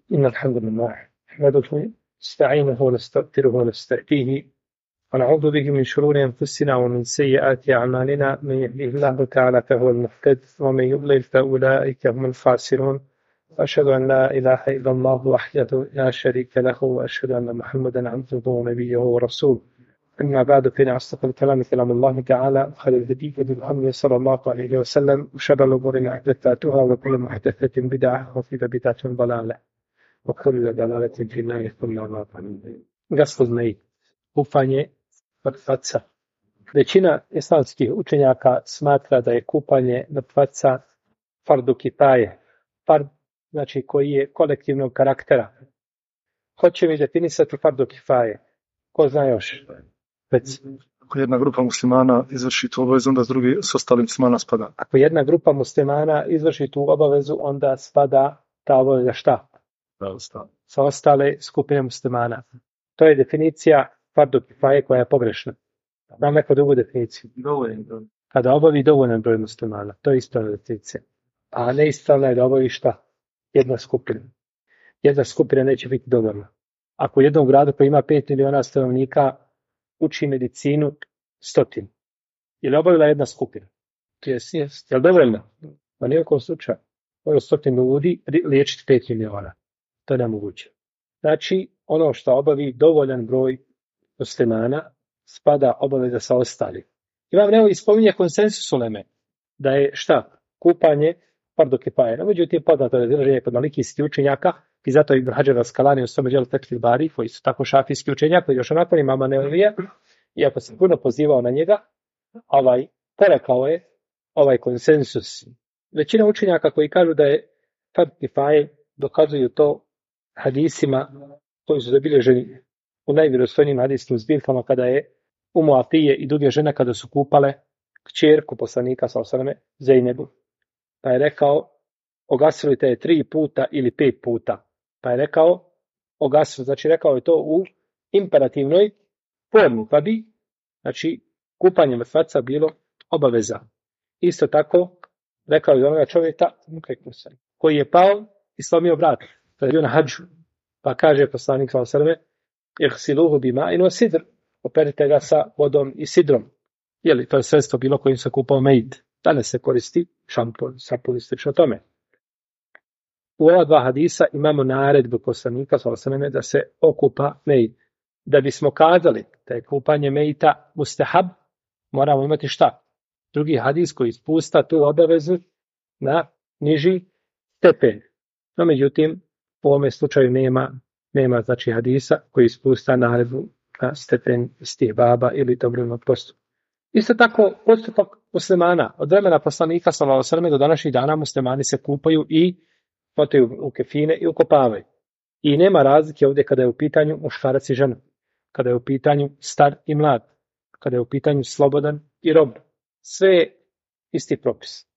إن الحمد لله نحمده نستعينه ونستغفره ونستهديه ونعوذ به من شرور أنفسنا ومن سيئات أعمالنا. من يهده الله تعالى فهو المهتد ومن يضلل فأولئك هم الخاسرون. وأشهد أن لا إله إلا الله وحده لا شريك له وأشهد أن محمدا عبده ونبيه ورسوله. أما بعد فإن أصدق الكلام كلام الله تعالى وخير الهدي هدي محمد صلى الله عليه وسلم وشر الأمور محدثاتها وكل محدثة بدعة وكل بدعة ضلالة وكل ضلالة في النار ثم أما بعد. Gospodine, kupanje mrtvaca. Većina islamskih učenjaka smatra da je kupanje mrtvaca fardu kifaje, fard, znači koji je kolektivnog karaktera. Hoće mi definisati fardu kifaje? Ko zna još? Već. Ako jedna grupa muslimana izvrši tu obavezu, onda s drugi s ostalim muslimana spada. Ako jedna grupa muslimana izvrši tu obavezu, onda spada ta obaveza šta? Sa ostale skupine muslimana. To je definicija fardu kifaje koja je pogrešna. Znam neku drugu definiciju. Kada obavi dovoljan broj muslimana. To je ispravna definicija. A neispravna je da obavi šta? Jedna skupina. Jedna skupina neće biti dovoljna. Ako u jednom gradu koji ima 5 miliona stanovnika uči medicinu 100. Je li obavila jedna skupina? Jest. Je li dovoljna? Pa nijekom slučaju. Ovo 100 ljudi liječiti 5 miliona. To je nemoguće. Znači, ono što obavi dovoljan broj muslimana spada obaveza sa ostali. Imam Nevevi spominje konsensus uleme da je šta? Kupanje fardu kifaje. Međutim, poznato je razilaženje kod malikijskih učenjaka i zato Ibn Hadžar al-Askalani u svome djelu Fethul Bari, koji su tako šafijski učenjak, koji još onako imama Nevevija, iako se puno pozivao na njega, porekao je ovaj konsensus. Većina učenjaka koji kažu da je fardu kifaje dokazuju to hadisima koji su zabilježeni u najvjerostojnijim hadijskim zbirkama kada je Umu Atije i druge žene kada su kupale kćerku poslanika s.a.v. Zejnebu. Pa je rekao, ogasili je 3 puta ili 5 puta. Pa je rekao, ogasili, znači rekao je to u imperativnoj formi, pa bi, znači, kupanje mrtvaca bilo obaveza. Isto tako, rekao je onoga čovjeka, koji je pao i slomio vrat, kada je bio na hađu. Pa kaže poslanik s.a.v. Ihsiluhu bima'in wa sidr. Operite ga sa vodom i sidrom. Jeli, to je sredstvo bilo kojim se kupao mejt. Danas se koristi šampon, sapun i slično tome. U ova 2 hadisa imamo naredbu poslanika s.a.v. da se okupa mejt. Da bismo kazali da je kupanje mejta mustahab, moramo imati šta? Drugi hadis koji spusta tu obavezu na niži stepen. No, međutim, u ovome slučaju nema znači hadisa koji spusta naredbu na stepen istihbaba ili dobrovoljnog postupka. Isto tako, postupak muslimana. Od vremena poslanika s.a.v. do današnjih dana muslimani se kupaju i potaju u kefine i ukopavaju. I nema razlike ovdje kada je u pitanju muškarac i žena. Kada je u pitanju star i mlad. Kada je u pitanju slobodan i rob. Sve isti propis.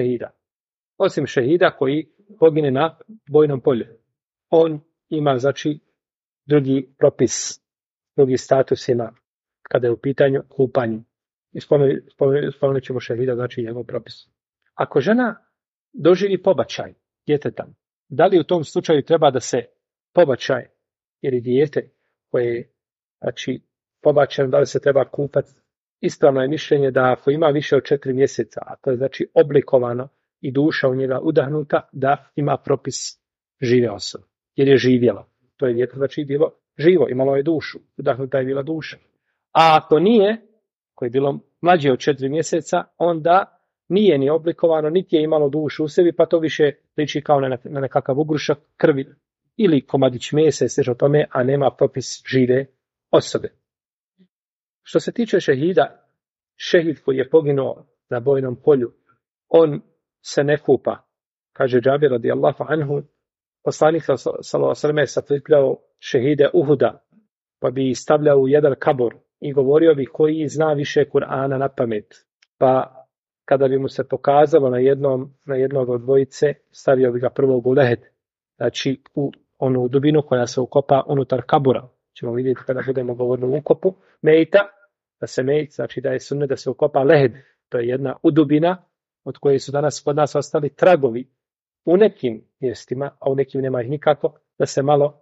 Osim šehida koji pogine na bojnom polju. On ima, znači, drugi propis, drugi status ima kada je u pitanju kupanje. I spomenut ćemo šehida, znači njegov propis. Ako žena doživi pobačaj djeteta, da li u tom slučaju treba da se pobačaj ili dijete koje je, znači, pobačaj, da li se treba kupati? Ispravno je mišljenje da ako ima više od 4 mjeseca, a to je znači oblikovano i duša u njega udahnuta, da ima propis žive osobe. Jer je živjela. To je dijete znači bilo živo, imalo je dušu, udahnuta je bila duša. A ako nije, koje je bilo mlađe od 4 mjeseca, onda nije ni oblikovano, niti je imalo dušu u sebi, pa to više liči kao na nekakav ugrušak krvi ili komadić mesa i sve o tome, a nema propis žive osobe. Što se tiče šehida, šehid koji je poginuo na bojnom polju, on se ne kupa. Kaže Džabir radijallahu anhu, poslanik s.a.v. sakupljao šehide Uhuda, pa bi stavljao u jedan kabor i govorio bi koji zna više Kur'ana na pamet. Pa kada bi mu se pokazalo na jednog od dvojice, stavio bi ga prvog u lehed, znači u onu dubinu koja se ukopa unutar kabura. Ćemo vidjeti kada budemo govorili o ukopu mejta, da se mejt, znači da je sunnet da se ukopa lehed. To je jedna udubina od koje su danas kod nas ostali tragovi u nekim mjestima, a u nekim nema ih nikako, da se malo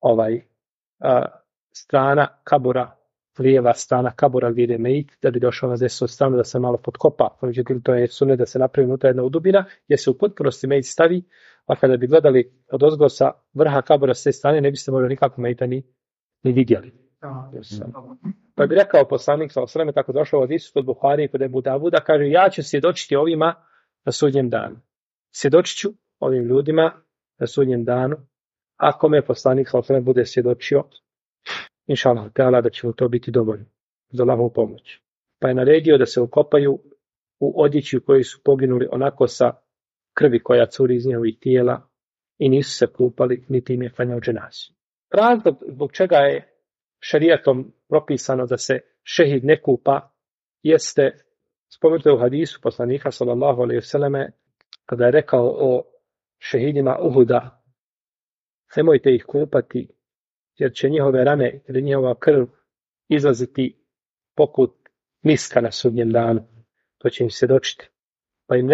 strana kabura, lijeva strana kabura gdje ide mejit, da bi došao na desnu stranu da se malo potkopa. Međutim, to je sunnet da se napravi unutra jedna udubina, gdje se u potpunosti mejit stavi, a kada bi gledali od ozgo sa vrha kabura s te strane, ne biste možda nikako mejita ni vidjeli. Pa bi rekao poslanik sa osreme, tako došao od Isu kod Buhari i kod Ebu Davuda, kaže, ja ću svjedočiti ovima na sudnjem danu. Svjedočit ću ovim ljudima na sudnjem danu, ako me poslanik sa osreme bude svjedočio, inša Allah, da će mu to biti dovoljno za Allahovu pomoć. Pa je naredio da se ukopaju u odjeći u kojoj su poginuli onako sa krvi koja curi iz njihovih tijela i nisu se kupali, niti im je klanjao dženazu. Razlog zbog čega je šerijatom propisano da se šehid ne kupa jeste spomenuto u hadisu poslanika sallallahu alejhi ve selleme kada je rekao o šehidima Uhuda: nemojte ih kupati jer će njihove rane ili njihova krv izlaziti poput miska na sudnjem danu. To će im svjedočiti. Pa im ne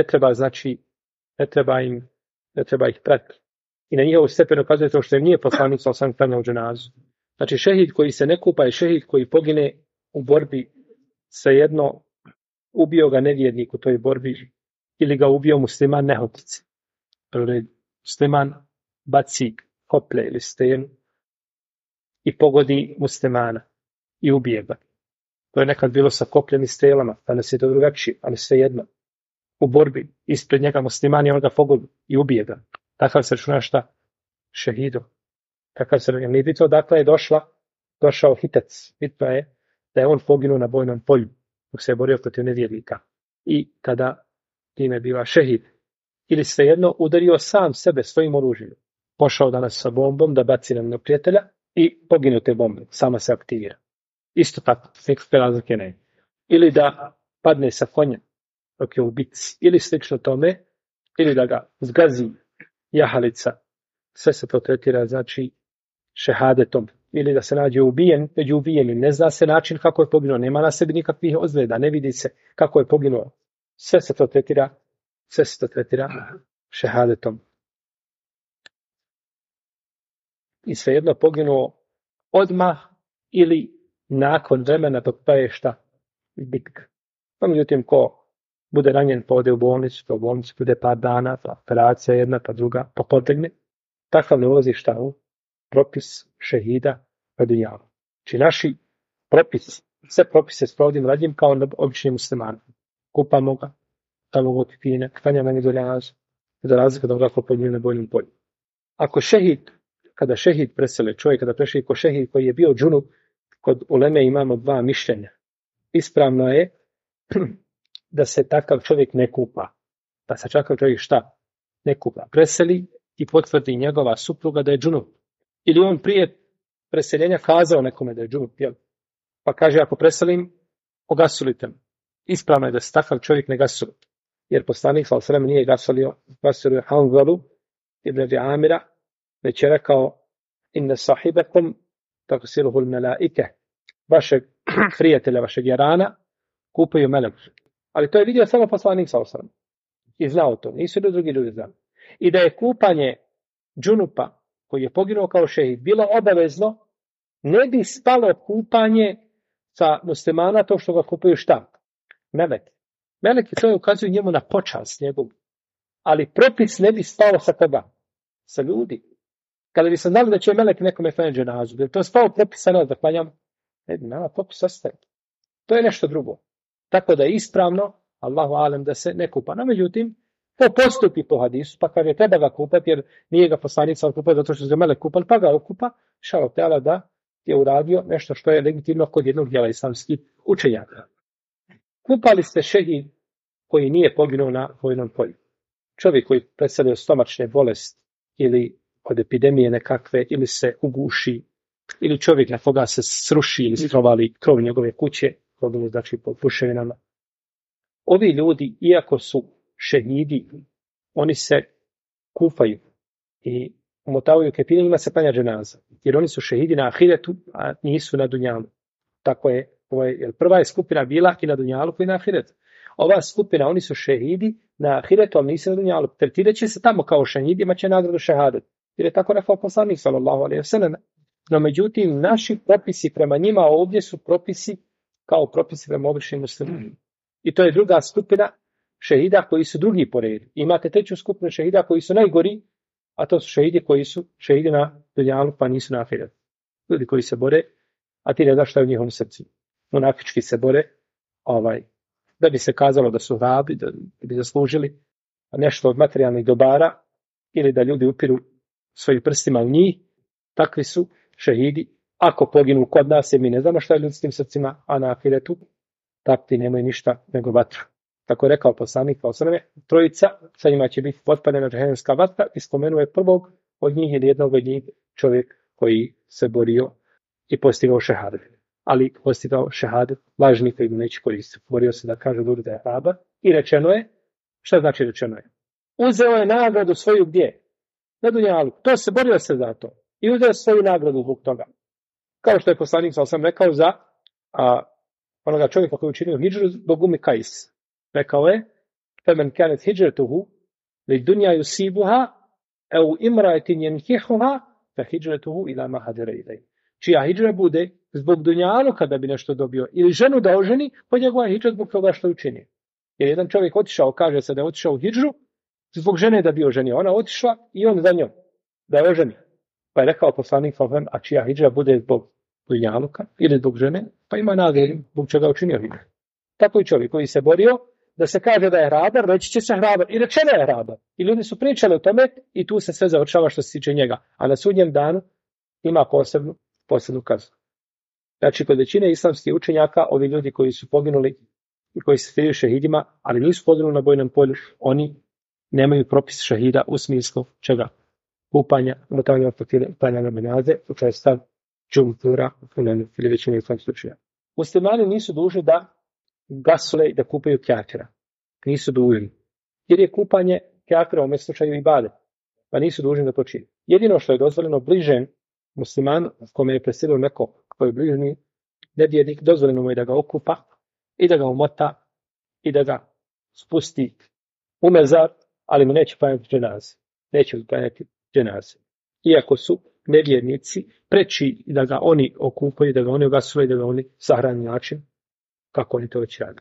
treba ih pratiti. I na njihovu stepenu ukazuje to što im nije poslanik sallallahu alejhi ve sellem klanjao dženazu. Znači šehid koji se ne kupa je šehid koji pogine u borbi, svejedno ubio ga nevjernik u toj borbi ili ga ubio musliman nehotice. Musliman baci koplje ili stenu i pogodi muslimana i ubije ga. To je nekad bilo sa kopljem i strelama, danas je to drugačije, ali svejedno. U borbi ispred njega musliman i on ga pogodi i ubije ga. Takav se računa šta? Šehidom. Takav se računa. Nije bitno dakle je došao hitac. Bitno je da je on poginuo na bojnom polju dok se je borio protiv nevjernika. I tada time biva šehid. Ili svejedno udario sam sebe svojim oružjem. Pošao danas sa bombom da baci na neprijatelja i poginu te bombe. Sama se aktivira. Isto tako. Nekakve razlike ne. Ili da padne sa konja dok je u bitci. Ili slično tome. Ili da ga zgazi jahalica. Sve se to tretira, znači, šehadetom. Ili da se nađe ubijen, među ubijenim. Ne zna se način kako je poginuo. Nema na sebi nikakvih ozljeda. Ne vidi se kako je poginuo. Sve se to tretira šehadetom. I svejedno poginuo odmah ili nakon vremena dok traje šta? Bitka. Pa međutim, ko bude ranjen pa ode u bolnicu, pa u bolnicu bude par dana, pa operacija jedna, pa druga, pa potegne. Takav ne ulazi šta u propis šehida radinjava. Znači naši sve propise sprovodimo radim kao obični muslimani. Kupamo ga, tamo ga otpine, klanjamo na dženazu, za razliku od kako pogine na bojnom polju. Ako kada šehid presele čovjek, kada prešli ko šehid koji je bio džunup, kod uleme imamo dva mišljenja. Ispravno je da se takav čovjek ne kupa. Da se takav čovjek šta? Ne kupa. Preseli i potvrdi njegova supruga da je džunup. Ili on prije preseljenja kazao nekome da je džunup. Pa kaže, ako preselim, ogasulite me. Ispravno je da se takav čovjek ne gasuli. Jer poslanik sallallahu alejhi ve sellem nije gasulio Hanzalu ibn Abi Amira, već je rekao: inna sahibakum tagsiluhu al-malaike. Vašeg prijatelja, vašeg jarana kupaju meleki. Ali to je vidio samo poslanik sallallahu alejhi ve sellem. I znao to, nisu drugi ljudi znali. I da je kupanje džunupa koji je poginuo kao šehid bilo obavezno, ne bi spalo kupanje sa muslimana to što ga kupaju šta? Meleki. Meleki to je ukazuju njemu na počast njegovu. Ali propis ne bi spao sa koga? Sa ljudi. Kada bi se znali da će melek nekome klanjati dženazu, bi to spao propisa na da klanjamo? Ne bi, nama propis ostaje. To je nešto drugo. Tako da je ispravno, Allahu alem, da se ne kupa. No, međutim, to postupi po hadisu, pa kaže treba ga kupati, jer nije ga poslanica kupati zato što se ga melek kupali, pa ga okupa, šao tela da je uradio nešto što je legitimno kod jednog dijela islamskih učenjaka. Kupali ste šehid koji nije poginuo na vojnom polju. Čovjek koji preselio stomačne bolesti ili od epidemije nekakve, ili se uguši, ili čovjek na koga se sruši ili strovali krov njegove kuće, znači pod puševinama. Ovi ljudi, iako su šehidi, oni se kupaju i umotavaju kefine, njima se klanja dženaza. Jer oni su šehidi na ahiretu, a nisu na dunjalu. Tako je, prva je skupina bila i na dunjalu i na ahiretu. ova skupina, oni su šehidi na ahiretu, ali nisu na dunjalu. Tretirat će se tamo kao šehidi, imat će nagradu šehadet. Jer je tako rekao poslanik sallallahu alejhi ve sellem. No međutim, naši propisi prema njima ovdje su propisi kao propisi prema običnim muslimanima. I to je druga skupina šehida koji su drugi po redu. Imate treću skupinu šehida koji su najgori, a to su šehidi koji su šehidi na dunjalu pa nisu na ahiretu. Ljudi koji se bore, a ti ne znaš šta je u njihovom srcu. Munafički se bore, da bi se kazalo da su hrabri, da bi zaslužili nešto od materijalnih dobara ili da ljudi upiru svojim prstima u njih. Takvi su šehidi. Ako poginu kod nas, jer mi ne znamo šta je ljudskim srcima, a na ahiretu, takvi nemaju ništa nego vatru. Tako je rekao poslanik trojica, sa njima će biti potpaljena džehennemska vatra i spomenuo je prvog od njih ili jednog od njih čovjek koji se borio i postigao šehadet. Ali postigao šehadet lažni koji mu neće koristiti. Borio se da kaže ljudi da je hrabar i rečeno je, šta znači rečeno je? Uzeo je nagradu svoju gdje? Na dunjalu. To se borio se za to. I uzeo svoju nagradu zbog toga. Kao što je poslanik sam rekao za onoga čovjeka koji je učinio hidžru zbog Kajs. Rekao je, فَمَنْ كَانَتْ هِجْرَتُهُ لِلدُّنْيَا يُصِيبُهَا أَوْ إِمْرَأَةٍ يَنْكِحُهَا فَهِجْرَتُهُ إِلَى مَا هَاجَرَ إِلَيْهِ. Čija hidžra bude zbog dunjaluka da bi nešto dobio, ili ženu da oženi, pa njegova hidžra zbog toga što učini. Jer jedan čovjek otišao, kaže se da je otišao u hidžru, zbog žene da bi oženio. Ona otišla i on za njom da je oženi. Pa je rekao poslanik, a čija hidžra bude zbog dunjaluka ili zbog žene, pa ima nagradu zbog čega učinio hidžru. Tako i čovjek koji se borio da se kaže da je hrabar, reći će se hrabar. I rečeno je hrabar. I ljudi su pričali o tome i tu se sve završava što se tiče njega. A na sudnjem danu ima posebnu kaznu. Znači, kod većine islamskih učenjaka, ovi ljudi koji su poginuli i koji se sviđaju šehidima, ali nisu poginuli na bojnom polju, oni nemaju propis šehida u smislu čega? Kupanja, umotavanja otpanja menaze, to je stav džumhura ili većine islamskih učenjaka. Muslimani nisu dužni da gasule i da kupaju kafira. Nisu dužni. Jer je kupanje kafira u ovom slučaju ibadet. Pa nisu dužni da to čine. Jedino što je dozvoljeno bližem musliman, kome je preselio neko koji je bližni nevjernik, dozvoljeno mu je da ga okupa i da ga umota i da ga spusti u mezar, ali mu neće klanjati dženaze. Neće klanjati dženaze. Iako su nevjernici preći da ga oni okupaju, da ga oni ugasule i da ga oni sahrani način kako oni to već rade.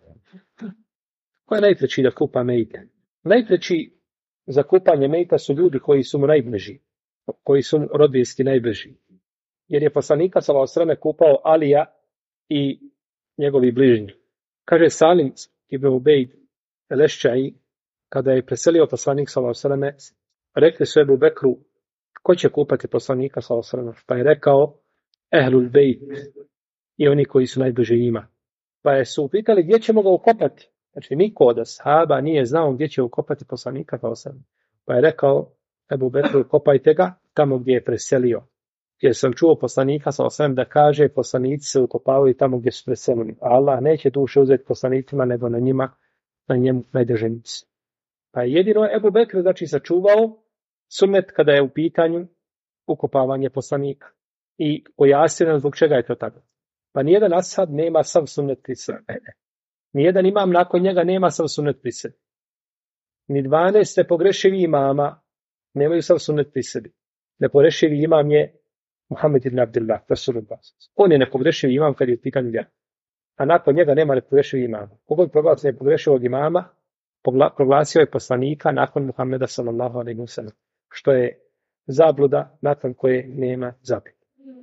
Ko je najpreći da kupa mejte? Najpreći za kupanje mejta su ljudi koji su mu najbliži, koji su mu rodbinski najbliži. Jer je poslanika sallallahu alejhi ve sellem kupao Alija i njegovi bližnji. Kaže Salim ibn Ubejd el-Eščaji, kada je preselio poslanik sallallahu alejhi ve sellem, rekli su Ebu Bekru, ko će kupati poslanika sallallahu alejhi ve sellem? Pa je rekao Ehlul Bejt i oni koji su najbliži njima. Pa je su upitali gdje ćemo ga ukopati. Znači niko od ashaba nije znao gdje će ukopati poslanika sallallahu alejhi ve sellem. Pa je rekao Ebu Bekru, kopajte ga tamo gdje je preselio. Jer sam čuo poslanika sallallahu alejhi ve sellem da kaže poslanici se ukopavaju tamo gdje su preselili. A Allah neće duše uzeti poslanicima nego na njemu najdrženici. Pa je jedino Ebu Bekr znači sačuvao sunnet kada je u pitanju ukopavanje poslanika. I pojasnio nam zbog čega je to tako. Pa nijedan ashab nema sav sunnet pri sebi. Nijedan imam nakon njega nema sav sunnet pri sebi. Ni 12 nepogrešivi imama nemaju sav sunnet pri sebi. Nepogrešivi imam je Muhammed ibn Abdullah, Rasulullah. On je nepogrešivi imam kad je u pitanju vjera. A nakon njega nema nepogrešivi imama. Kogod proglasi nepogrešivog imama, proglasio je poslanika nakon Muhammeda sallallahu alejhi ve sellem. Što je zabluda nakon koje nema zabluda.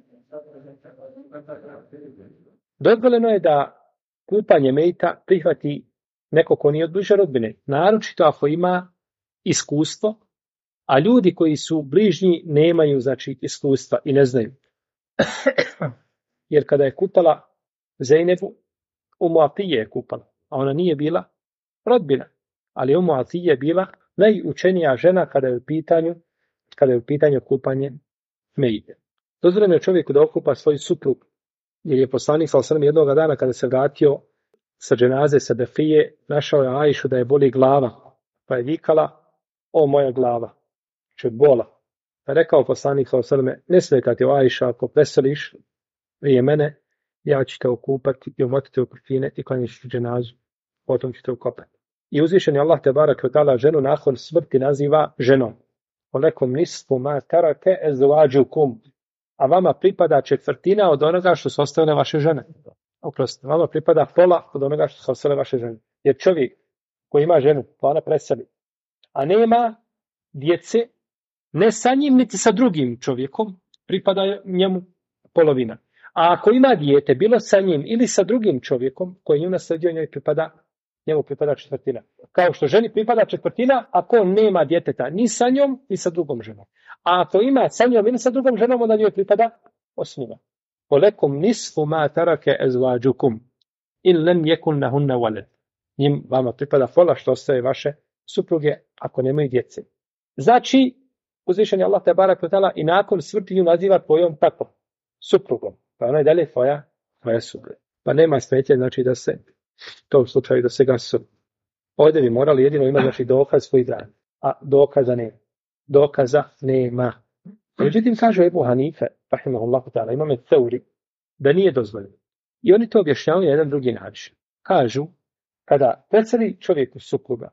Dozvoljeno je da kupanje mejta prihvati neko ko nije od bliže rodbine, naročito ako ima iskustvo, a ljudi koji su bližnji nemaju znači iskustva i ne znaju. Jer kada je kupala Zejnebu, Umu Atije je kupala, a ona nije bila rodbina, ali Umu Atije je bila najučenija žena kada je u pitanju kupanje mejte. Dozvoljeno je čovjeku da okupa svoj suprug, jer je poslanik sallallahu alejhi ve sellem jednoga dana kada se vratio sa dženaze, sa Befije, našao je Ajšu da je boli glava, pa je vikala, o moja glava, će bola. Pa je rekao poslanik sallallahu alejhi ve sellem, ne smetati o Ajša, ako preseliš prije mene, ja ću te okupati i omotiti u kufine i klanjaš dženazu potom ćete ukopati. I uzvišeni Allah te barak ve taala ženu nakon smrti naziva ženom. Olekom nisfu ma tarake ezvađukum. A vama pripada četvrtina od onoga što su ostale vaše žene. Oprostite, vama pripada pola od onoga što su ostale vaše žene. Jer čovjek koji ima ženu, pa ona preseli, a nema djece, ne sa njim, niti sa drugim čovjekom, pripada njemu polovina. A ako ima dijete, bilo sa njim ili sa drugim čovjekom koji nju nasledio, njemu pripada četvrtina. Kao što ženi pripada četvrtina, ako on nema djeteta ni sa njom, ni sa drugom ženom. A ako ima sa njom ili sa drugom ženom, onda njoj pripada osmina. Olekum nisfu ma tarake ezvađukum, in lem jekun nahunna walad. Njim vama pripada pola što ostaje vaše supruge ako nemaju djece. Znači, uzvišeni Allah te barak ve taala i nakon smrti nju naziva tvojom tako, suprugom. Pa ona je dalje tvoja supruga. Pa nema smetnje, znači da se u tom slučaju da se gasu. Ovdje bi morali jedino imati znači dokaz svoj dan, a dokaza nema. Međutim, kaže Ebu Hanife, rahimahullahu ta'ala, imame teori, da nije dozvoljeno. I oni to objašnjavaju na jedan drugi način. Kažu, kada preseli čovjeku supruga,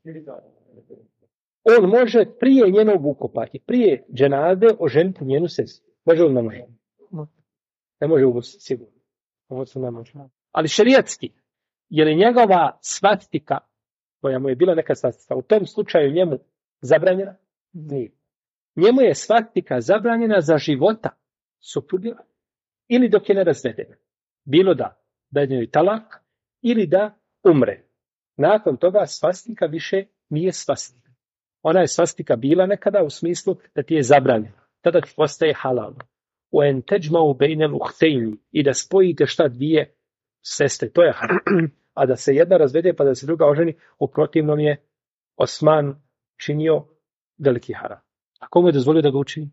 on može prije njenog ukopa i prije dženade oženiti njenu sestru. Može li ne može? Ne može ugostiti sigurno. Ovo se ne može. Ali šerijatski, je li njegova svastika, koja mu je bila neka svastika, u tom slučaju njemu zabranjena? Nije. Njemu je svastika zabranjena za života supruge ili dok je ne razvedena. Bilo da je njoj talak ili da umre. Nakon toga svastika više nije svastika. Ona je svastika bila nekada u smislu da ti je zabranjena. Tada ti postaje halal. وَاَنْ تَجْمَعُ بَيْنَ الْأُخْتَيْنِ i da spojite dvije sestre. To je halal. A da se jedna razvede pa da se druga oženi, u protivnom je Osman činio veliki haram. A komu je dozvolio da ga učini?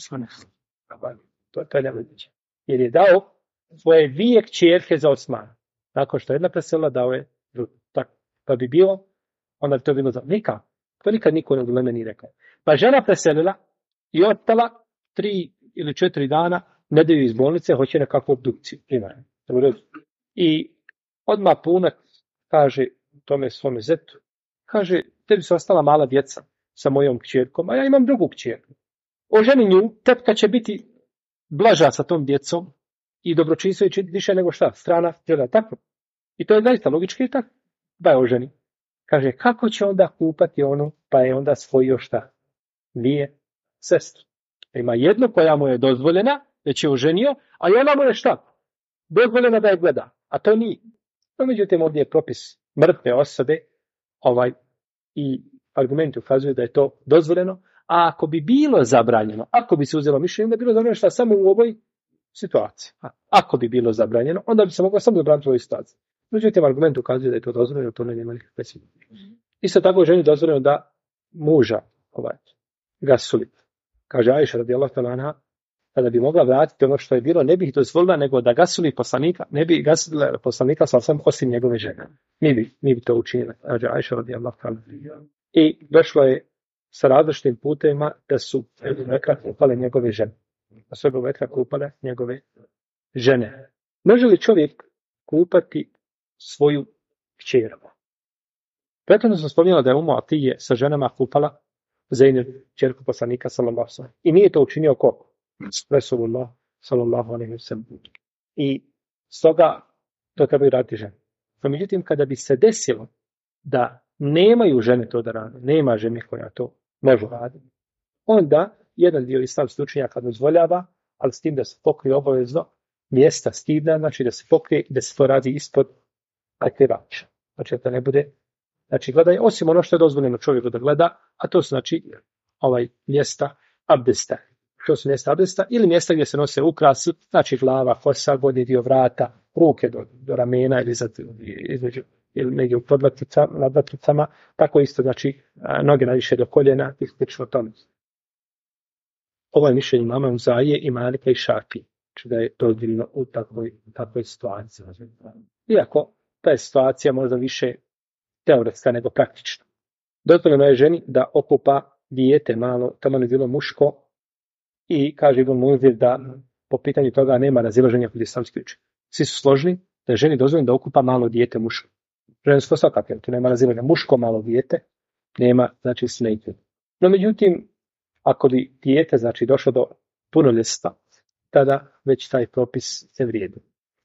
To je nemoguće. Jer je dao svoje dvije kćerke za Osmana. Nakon što jedna preselila, dao je drugu. Tako. Pa bi bilo, onda bi to bilo za nikad. To nikad niko ne uleme nije rekao. Pa žena preselila i ostala 3 ili 4 dana, ne daju iz bolnice, hoće nekakvu obdukciju. I odmah punac kaže tome svome zetu, kaže, tebi su ostala mala djeca sa mojom kćerkom, a ja imam drugu kćerku. Oženi nju, tetka će biti blaža sa tom djecom i dobročinstvo je činiti više nego šta, strana žena, tako. I to je zaista logički i tako. Da je oženi. Kaže, kako će onda kupati onu, pa je onda svojio šta? Dvije sestre. Ima jednu koja mu je dozvoljena, već je oženio, a i ona mu je šta? Dozvoljena da je gleda, a to nije. No, međutim, ovdje je propis mrtve osobe, i argumenti ukazuju da je to dozvoljeno, a ako bi bilo zabranjeno, ako bi se uzelo mišljenje, da bi bilo zabranjeno šta samo u ovoj situaciji. Ako bi bilo zabranjeno, onda bi se moglo samo zabraniti u ovoj situaciji. Međutim, argument ukazuje da je to dozvoljeno, to nema nikakve sile. Isto tako ženi dozvoljeno da muža gasuli. Kaže Ajša radijallahu ta'ala anha, kada bi mogla vratiti ono što je bilo, ne bi ih dozvolila, nego da gasuli poslanika, ne bi gasila poslanika sam osim njegove žene. Mi bi to učinili. Kaže Ajša radijallahu ta'ala. I došlo je sa različitim putevima da su Ebu kupale njegove žene. Da su Ebu Bekra kupale njegove žene. Može li čovjek kupati svoju kćerku? Prethodno sam spominjala da je Umu Atije sa ženama kupala Zejnir, kćerku poslanika sallallahu alejhi ve sellem. I nije to učinio ko? Resulullah sallallahu alejhi ve sellem. I stoga to trebaju raditi žene. Pa međutim, kada bi se desilo da nemaju žene to da rade, nema žene koja to može raditi, onda jedan dio islamskih učenjaka dozvoljava, ali s tim da se pokrije obavezno mjesta stidna, znači da se pokrije i da se to radi ispod prekrivača. Znači da ne bude, znači gledaj, osim ono što je dozvoljeno čovjeku da gleda, a to su znači mjesta abdesta. Što su mjesta abdesta ili mjesta gdje se nose ukrasi, znači glava, kosa, gornji dio vrata, ruke do ramena ili negdje u podlaticama, nadlaticama, tako isto, znači noge najviše do koljena i slično tome. Ovo je mišljenje imama Uzaije i Malika i Šafije, znači da je dozvoljeno u takvoj situaciji. Iako ta je situacija možda više teoretska nego praktična. Dozvoljeno je ženi da okupa dijete malo, tamo ne bilo muško, i kaže Ibn Munzir da po pitanju toga nema razilaženja kod islamskih učenjaka. Svi su složni da je ženi dozvoljeno da okupa malo dijete muško. žensko svakako, tu nema raziljenja. Muško malo dijete, nema, znači, smetnje. No, međutim, ako bi dijete, znači, došlo do punoljetstva, tada već taj propis se vrijedi.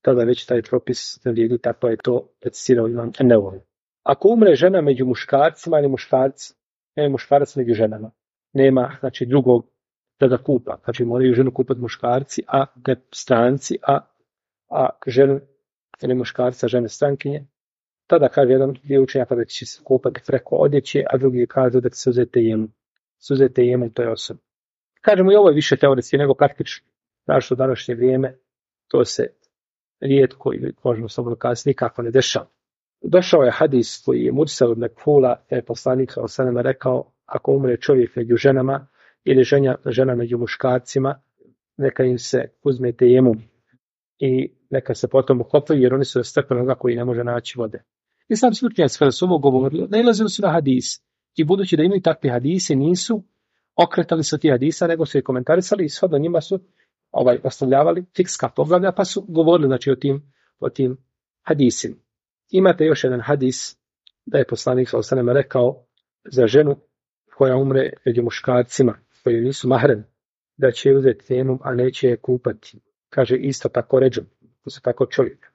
Tako je to precisirao Imam Nevovi. Ako umre žena među muškarcima ili muškarac među ženama, nema, znači, drugog da ga kupa. Znači, moraju ženu kupati muškarci, a ne stranci, a ženu ili muškarca, žene strankinje. Tada kaže jedan dio učenjaka da će se kupati preko odjeće, a drugi kaže da će se uzeti jemu toj osobi. Kažemo i ovo je više teoretski nego praktično. Znači, u današnje vrijeme to se rijetko ili možemo slobodno kazati nikako ne dešava. Došao je hadis koji je Mursel od Mekfula, je poslanik s.a.v. rekao, ako umre čovjek među ženama ili žena među muškarcima, neka im se uzme tejemum i neka se potom ukopaju, jer oni su strpani onoga koji ne može naći vode. Islamski učenjaci kada su ovo govorili, nailazili su na hadis i budući da imaju takvi hadisi, nisu okretali se ti hadisa, nego su ih komentarisali i shodno njima su ostavljavali fikska poglavlja, pa su govorili, znači, o tim hadisima. Imate još jedan hadis da je poslanik s.a.v. rekao za ženu koja umre među muškarcima koji nisu mahrem, da će uzeti tejemum, a neće je kupati. Kaže isto tako ređom, isto tako čovjek.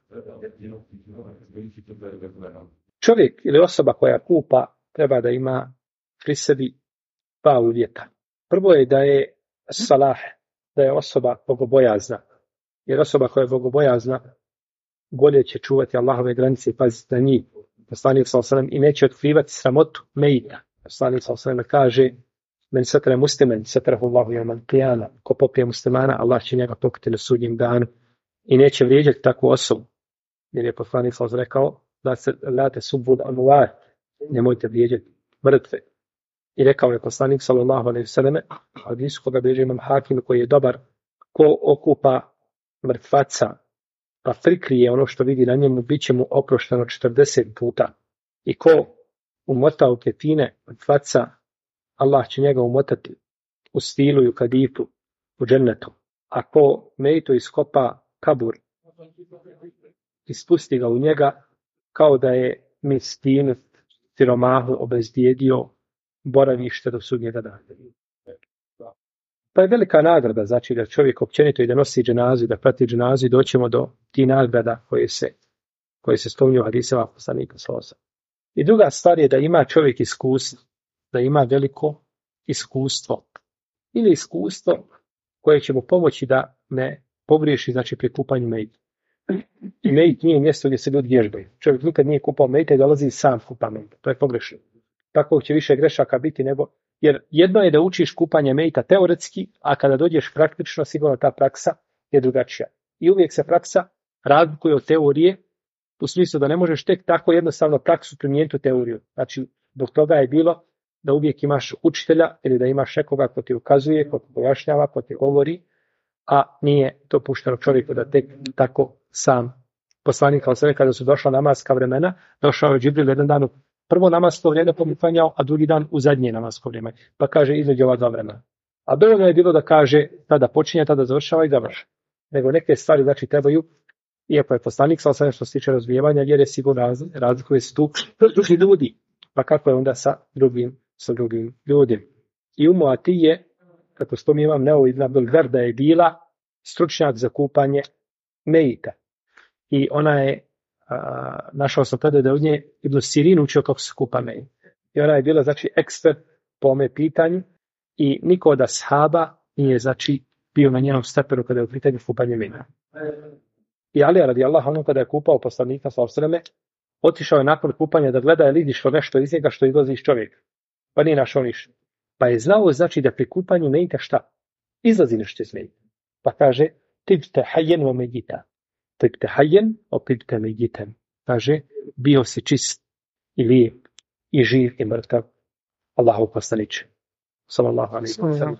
Čovjek ili osoba koja kupa treba da ima pri sebi dva uvjeta. Prvo je da je salah, da je osoba bogobojazna. Jer osoba koja je bogobojazna bolje će čuvati Allahove granice i paziti na njih. Poslanik s.a.v. i neće otkrivati sramotu mejta. Poslanik s.a.v. kaže men satra muslimen, satrahu Allahu yawmal qiyamah. Ko poprije muslimana, Allah će njega pokriti na sudnjem danu. I neće vrijeđati takvu osobu. Jer je poslanik s.a.v. rekao da se late subud anuvar, nemojte vrijeđati mrtve. I rekao je poslanik sallallahu alejhi ve selleme, a hadisu koga bilježi Imam Hakim koji je dobar, ko okupa mrtvaca pa prikrije ono što vidi na njemu, bit će mu oprošteno 40 puta. I ko umota u kefine mrtvaca, Allah će njega umotati u stilu i u kadifu u džennetu. A ko mejtu iskopa kabur i spusti ga u njega, kao da je miskin siromahu obezdijedio boravište do sudnjega dana. Pa je velika nagrada, znači da čovjek općenito i da nosi dženazu, da prati dženazu i doćemo do ti nagrada koje se spominju u hadisima poslanika sallallahu. I druga stvar je da ima čovjek iskustvo, da ima veliko iskustvo. Ili iskustvo koje će mu pomoći da ne pogriješi, znači pri kupanju mejta. I mejt nije mjesto gdje se ljudi vježbaju. Čovjek nikad nije kupao mejta i dolazi sam kupa mejta. To je pogrešno. Tako će više grešaka biti nego... Jer jedno je da učiš kupanje mejta teoretski, a kada dođeš praktično, sigurno ta praksa je drugačija. I uvijek se praksa razlikuje od teorije, u smislu da ne možeš tek tako jednostavno praksu primijeniti u teoriju. Znači, dok toga je bilo da uvijek imaš učitelja ili da imaš nekoga ko ti ukazuje, ko ti pojašnjava, ko ti govori, a nije to pušteno čovjeku da tek tako sam. Poslanik kao sve kada su došla namaska vremena, došao je Džibril jedan dan u prvo namasko vrijeme pomiklanjao, a drugi dan u zadnje namasko vrijeme. Pa kaže između ova dva vremena. A dovoljno je bilo da kaže tada počinje, tada završava i završa. Nego neke stvari znači trebaju, iako je poslanik sa sve što se tiče razvijevanja, jer je sigurno razlikuje se tu drugi ljudi. Pa kako je onda sa drugim ljudima. I Umu Atije, kako spominje Imam Nevovi ibn Abdul Ver, da je bila stručnjak za kupanje mejita. I ona je našao sam tada da od nje Ibn Sirin učio kako se kupa mejit. I ona je bila znači ekspert po ome pitanju i niko od ashaba nije znači bio na njenom stepenu kada je u pitanju kupanje mejita. I Ali radijallahu anhu kada je kupao poslanika sallallahu alejhi ve selleme, otišao je nakon kupanja da gleda je li išlo nešto iz njega što izlazi iz čovjeka. Pa nije našao ništa. Pa je znao znači da pri kupanju mejita šta? Izlazi nešto iz mejita. Pa kaže tibte hayyan wa mejita. Tibte hayyan wa tibte mejitan. Kaže bio si čist i lijep i živ i mrtav. Allahu poslaniče. Sallallahu alejhi ve sellem.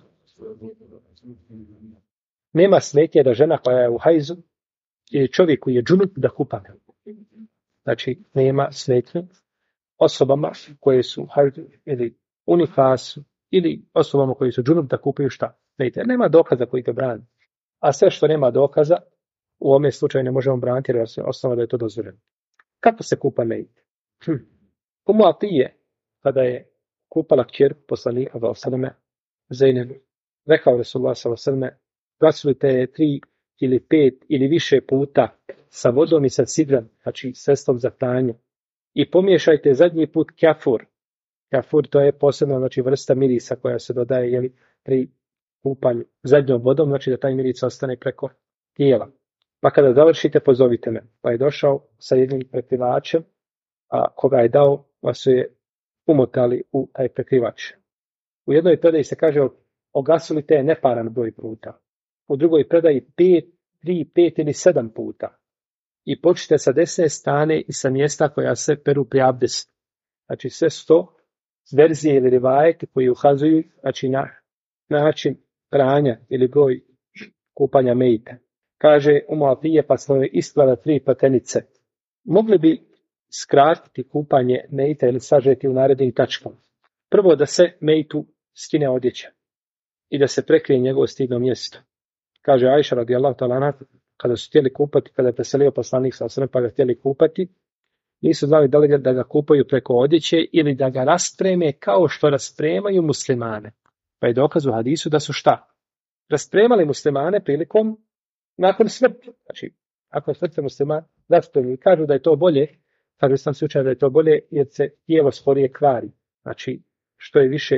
Nema smetnje da žena koja je u hajzu ili čovjek koji je džunup da kupa. Znači nema smetnje osobama koje su hajzu ili u nifasu ili osobama koji su džunup da kupaju šta. Vidite, nema dokaza koji to brani. A sve što nema dokaza, u ovome slučaju ne možemo braniti jer je osnova da je to dozvoljeno. Kako se kupa mejit? Umu Atije, kada je kupala kćer poslanika sallallahu Zejnebu, rekao Resulullah sallallahu gasuli te 3 ili 5 ili više puta sa vodom i sa sidrom, znači sredstvom za pranje. I pomiješajte zadnji put kafur. Kafur to je posebna znači, vrsta mirisa koja se dodaje pri kupanju zadnjom vodom, znači da taj miris ostane preko tijela. Pa kada završite, pozovite me. Pa je došao sa jednim prekrivačem, a koga je dao, pa su je umotali u taj prekrivač. U jednoj predaji se kaže ogasuli te neparan broj puta. U drugoj predaji 5, 3, 5 ili 7 puta. I počnite sa desne strane i sa mjesta koja se peru pri abdestu. Znači sve 100 verzije ili rivajete koji ukazuju znači, na način pranja ili broj kupanja mejita. Kaže Umu Atije, pa smo ispravili 3 platenice. Mogli bi skratiti kupanje mejita ili sažeti u narednim tačkama. Prvo da se mejtu skine odjeća i da se prekrije njegovo stidno mjesto. Kaže Ajša radijallahu ta'ala anha, kada su htjeli kupati, kada je preselio poslanik sallallahu pa ga htjeli kupati, nisu znali da li da ga kupaju preko odjeće ili da ga raspreme kao što raspremaju muslimane. Pa je dokaz u hadisu da su šta? Raspremali muslimane prilikom nakon smrti. Znači, ako smrti musliman, raspremili. Kažu da je to bolje, kažu sam se učenja da je to bolje jer se tijelo sporije kvari. Znači, što je više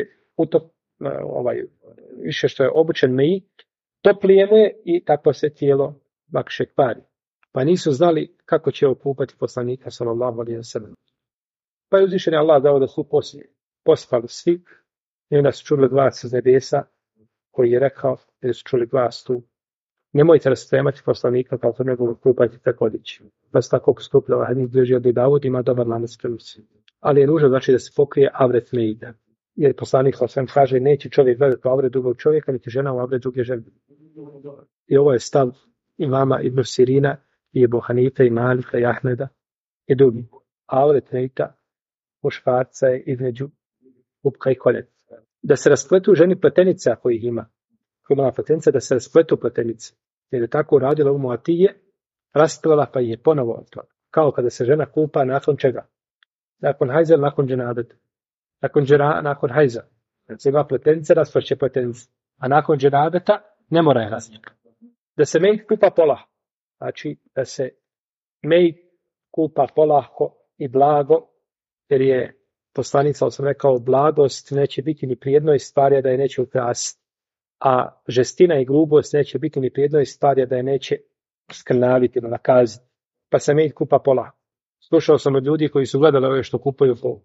više što je obučen meji, toplije mu je i tako se tijelo lakše kvari. Pa nisu znali kako će okupati poslanika sallallahu alejhi ve sellem. Pa je uzvišeni Allah dao da su pospali svi i onda su čuli glas iz nebesa koji je rekao, jer su čuli glas tu, nemojte raspremati poslanika kao to nego okupati tako odjeći. Pa se tako stupljava hadis bliži od Davud ima dobar lanac prenosi. Ali je nužno znači da se pokrije avret mejda. Jer poslanik sallallahu kaže neće čovjek gledati u avret drugog čovjeka, niti žena u avret druge žene. I ovo je stav imama Ibn Sirina i Ebu Hanife i Malika i Ahmeda i drugi. Avret mejta muškarca je između pupka i koljena. Da se raspletu ženi pletenice ako ih ima. Ako ima pletenice, da se raspletu pletenice. Jer je tako uradila Umu Atije, rasplala pa je ponovo otvala. Kao kada se žena kupa nakon čega? Nakon hajza, nakon dženabeta. Nakon hajza. Znači ima pletenice, rasplaće pletenice. A nakon dženabeta ne mora je rasplati. Da se mejt kupa polako. Znači da se mejt kupa polako i blago, jer je poslanik sam rekao, blagost neće biti ni pri jednoj stvari da je neće ukrasiti, a žestina i grubost neće biti ni pri jednoj stvari da je neće skrnaviti ili nakaziti. Pa se mejt kupa polako. Slušao sam od ljudi koji su gledali ove što kupuju po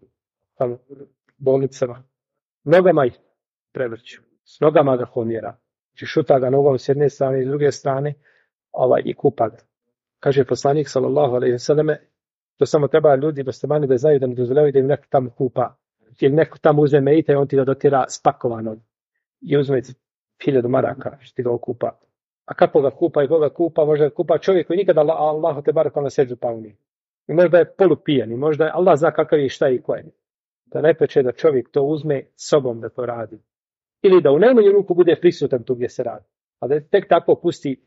bolnicama. Nogama ih prevrću. S nogama ga homjera. Znači šuta ga nogom s jedne strane i s druge strane i kupa ga. Kaže poslanik sallallahu alejhi ve selleme, to samo treba ljudi muslimani da znaju da ne dozvoljavaju da im neko tamo kupa. Ili neko tamo uzme mejta i on ti ga dotira spakovanog. I uzme 1000 maraka što ti ga okupa. A kako ga kupa i koga kupa, možda ga kupa čovjek koji nikada Allahu te barek na seđu pa uni. I možda je polupijan i možda je Allah zna kakav je šta i ko je. Da ne preče da čovjek to uzme sobom da to radi. Ili da u najmanju ruku bude prisutan tu gdje se radi. A da tek tako pusti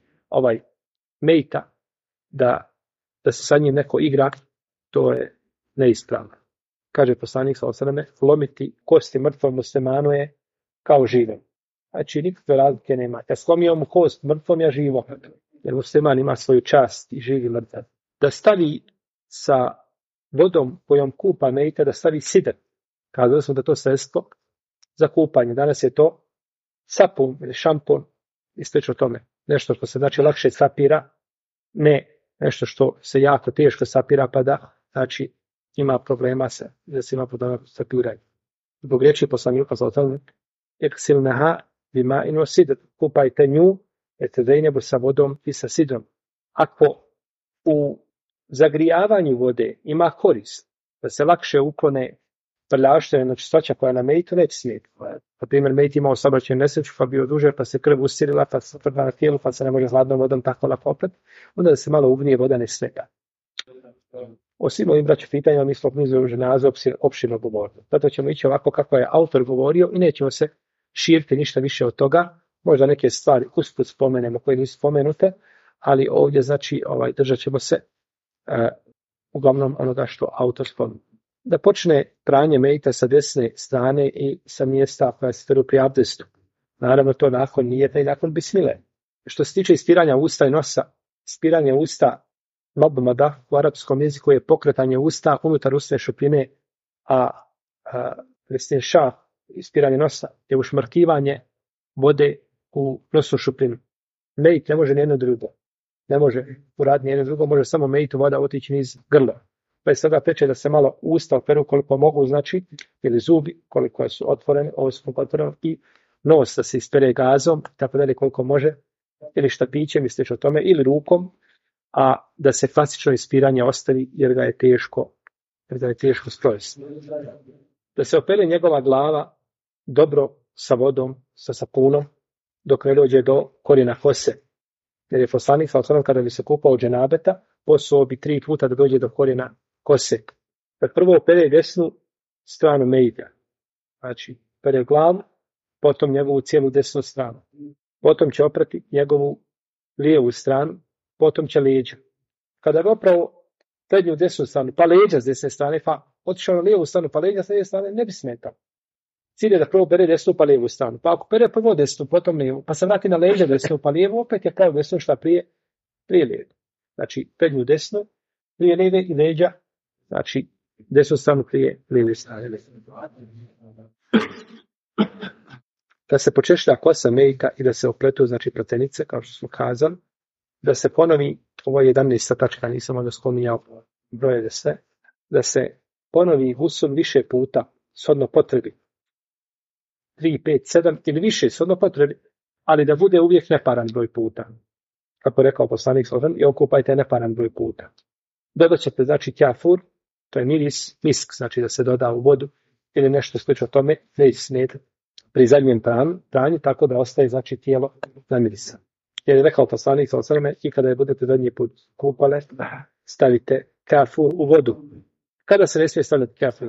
mejta da se sa njim neko igra, to je neispravno. Kaže poslanik sallallahu alejhi ve selleme, lomiti kosti mrtvom muslimanu je kao živom. Znači nikakve razlike nema. Ja slomio mu kost mrtvom, ja živo. Jer musliman ima svoju čast i živi mrtav. Da stavi sa vodom kojom kupa mejta, da stavi sidr. Kazali smo da to sredstvo za kupanje. Danas je to sapun ili šampon i slično tome. Nešto što se znači lakše sapira, ne nešto što se jako teško sapira pa da znači ima problema da se ima problema sa sapiranjem. Zbog riječi poslanika sallallahu alejhi ve sellem, eksilnaha bima in wasid, kupajte nju etedejnebu sa vodom i sa sidrom. Ako u zagrijavanju vode ima korist, da se lakše uklone prljavštine, nečistoća koja na mejtu neće smijeti. Na primjer, mejt imao saobraćajnu nesreću, pa bio duže, pa se krv usirila, pa se prva na tijelu, pa se ne može hladnom vodom tako lako oprat, onda da se malo ugnije voda ne sveta. O svim ovim braću pitanjima mi smo knjizu ženazu opširno govorili. Zato ćemo ići ovako kako je autor govorio i nećemo se širiti ništa više od toga. Možda neke stvari usput spomenemo koje nisu spomenute, ali ovdje znači držat ćemo se uglavnom onoga što autor spomenu. da počne pranje mejta sa desne strane i sa mjesta koja se tvrdu pri abdestu. Naravno, to nakon nijeta i nakon bismile. Što se tiče ispiranja usta i nosa, ispiranje usta madmada u arapskom jeziku je pokretanje usta unutar usne šupljine, a listinša, ispiranje nosa, je ušmrkivanje vode u nosnu šupljinu. Mejt ne može nijedno drugo. Ne može uraditi nijedno drugo, može samo mejtu voda otići niz grla. Pa je sada preče da se malo usta operu koliko mogu, znači, ili zubi koliko su otvoreni, otvoreni, i nos da se ispere gazom, tako dalje koliko može, ili štapićem, misliš o tome, ili rukom, a da se klasično ispiranje ostavi jer ga je teško sprovesti. Da se opere njegova glava dobro sa vodom, sa sapunom, dok ne dođe do korijena kose. Jer je poslanik kada bi se kupao dženabeta, posuo bi 3 puta da dođe do korijena kose. Kad prvo opere desnu stranu mejta, znači opere glavu, potom njegovu cijelu desnu stranu. Potom će oprati njegovu lijevu stranu, potom će leđa. Kada bi opravo prednju desnu stranu, pa leđa s desne strane, pa otišao na lijevu stranu, pa leđa s lijeve strane, ne bi smetao. Cilj je da prvo pere desnu pa lijevu stranu. Pa ako pere prvo desnu, potom lijevu, pa se vrati na leđa desnu pa lijevu, opet je pravo desnu šta prije lijevu. Znači prednju desnu, prije lijeve i leđa, znači desnu stranu prije lijeve strane. Da se počešlja kosa mejta i da se opletu, znači pletenice, kao što smo kazali, da se ponovi, ovo je 11. tačka, nisam onda spominjao broje sve, da se ponovi gusul više puta, shodno potrebi, 3, 5, 7 ili više, shodno potrebi, ali da bude uvijek neparan broj puta. Kako je rekao poslanik sallallahu alejhi ve sellem, i okupajte neparan broj puta. Dodat ćete, znači, kafur, to je misk, znači da se doda u vodu, ili nešto slično tome, neće smetati pri zadnjem pranju, tako da ostaje, znači, tijelo namirisano. Jer je rekao poslanik sallallahu alejhi ve sellem, i kada je budete zadnji put kupale, stavite kafur u vodu. Kada se ne smije stavljati kafur?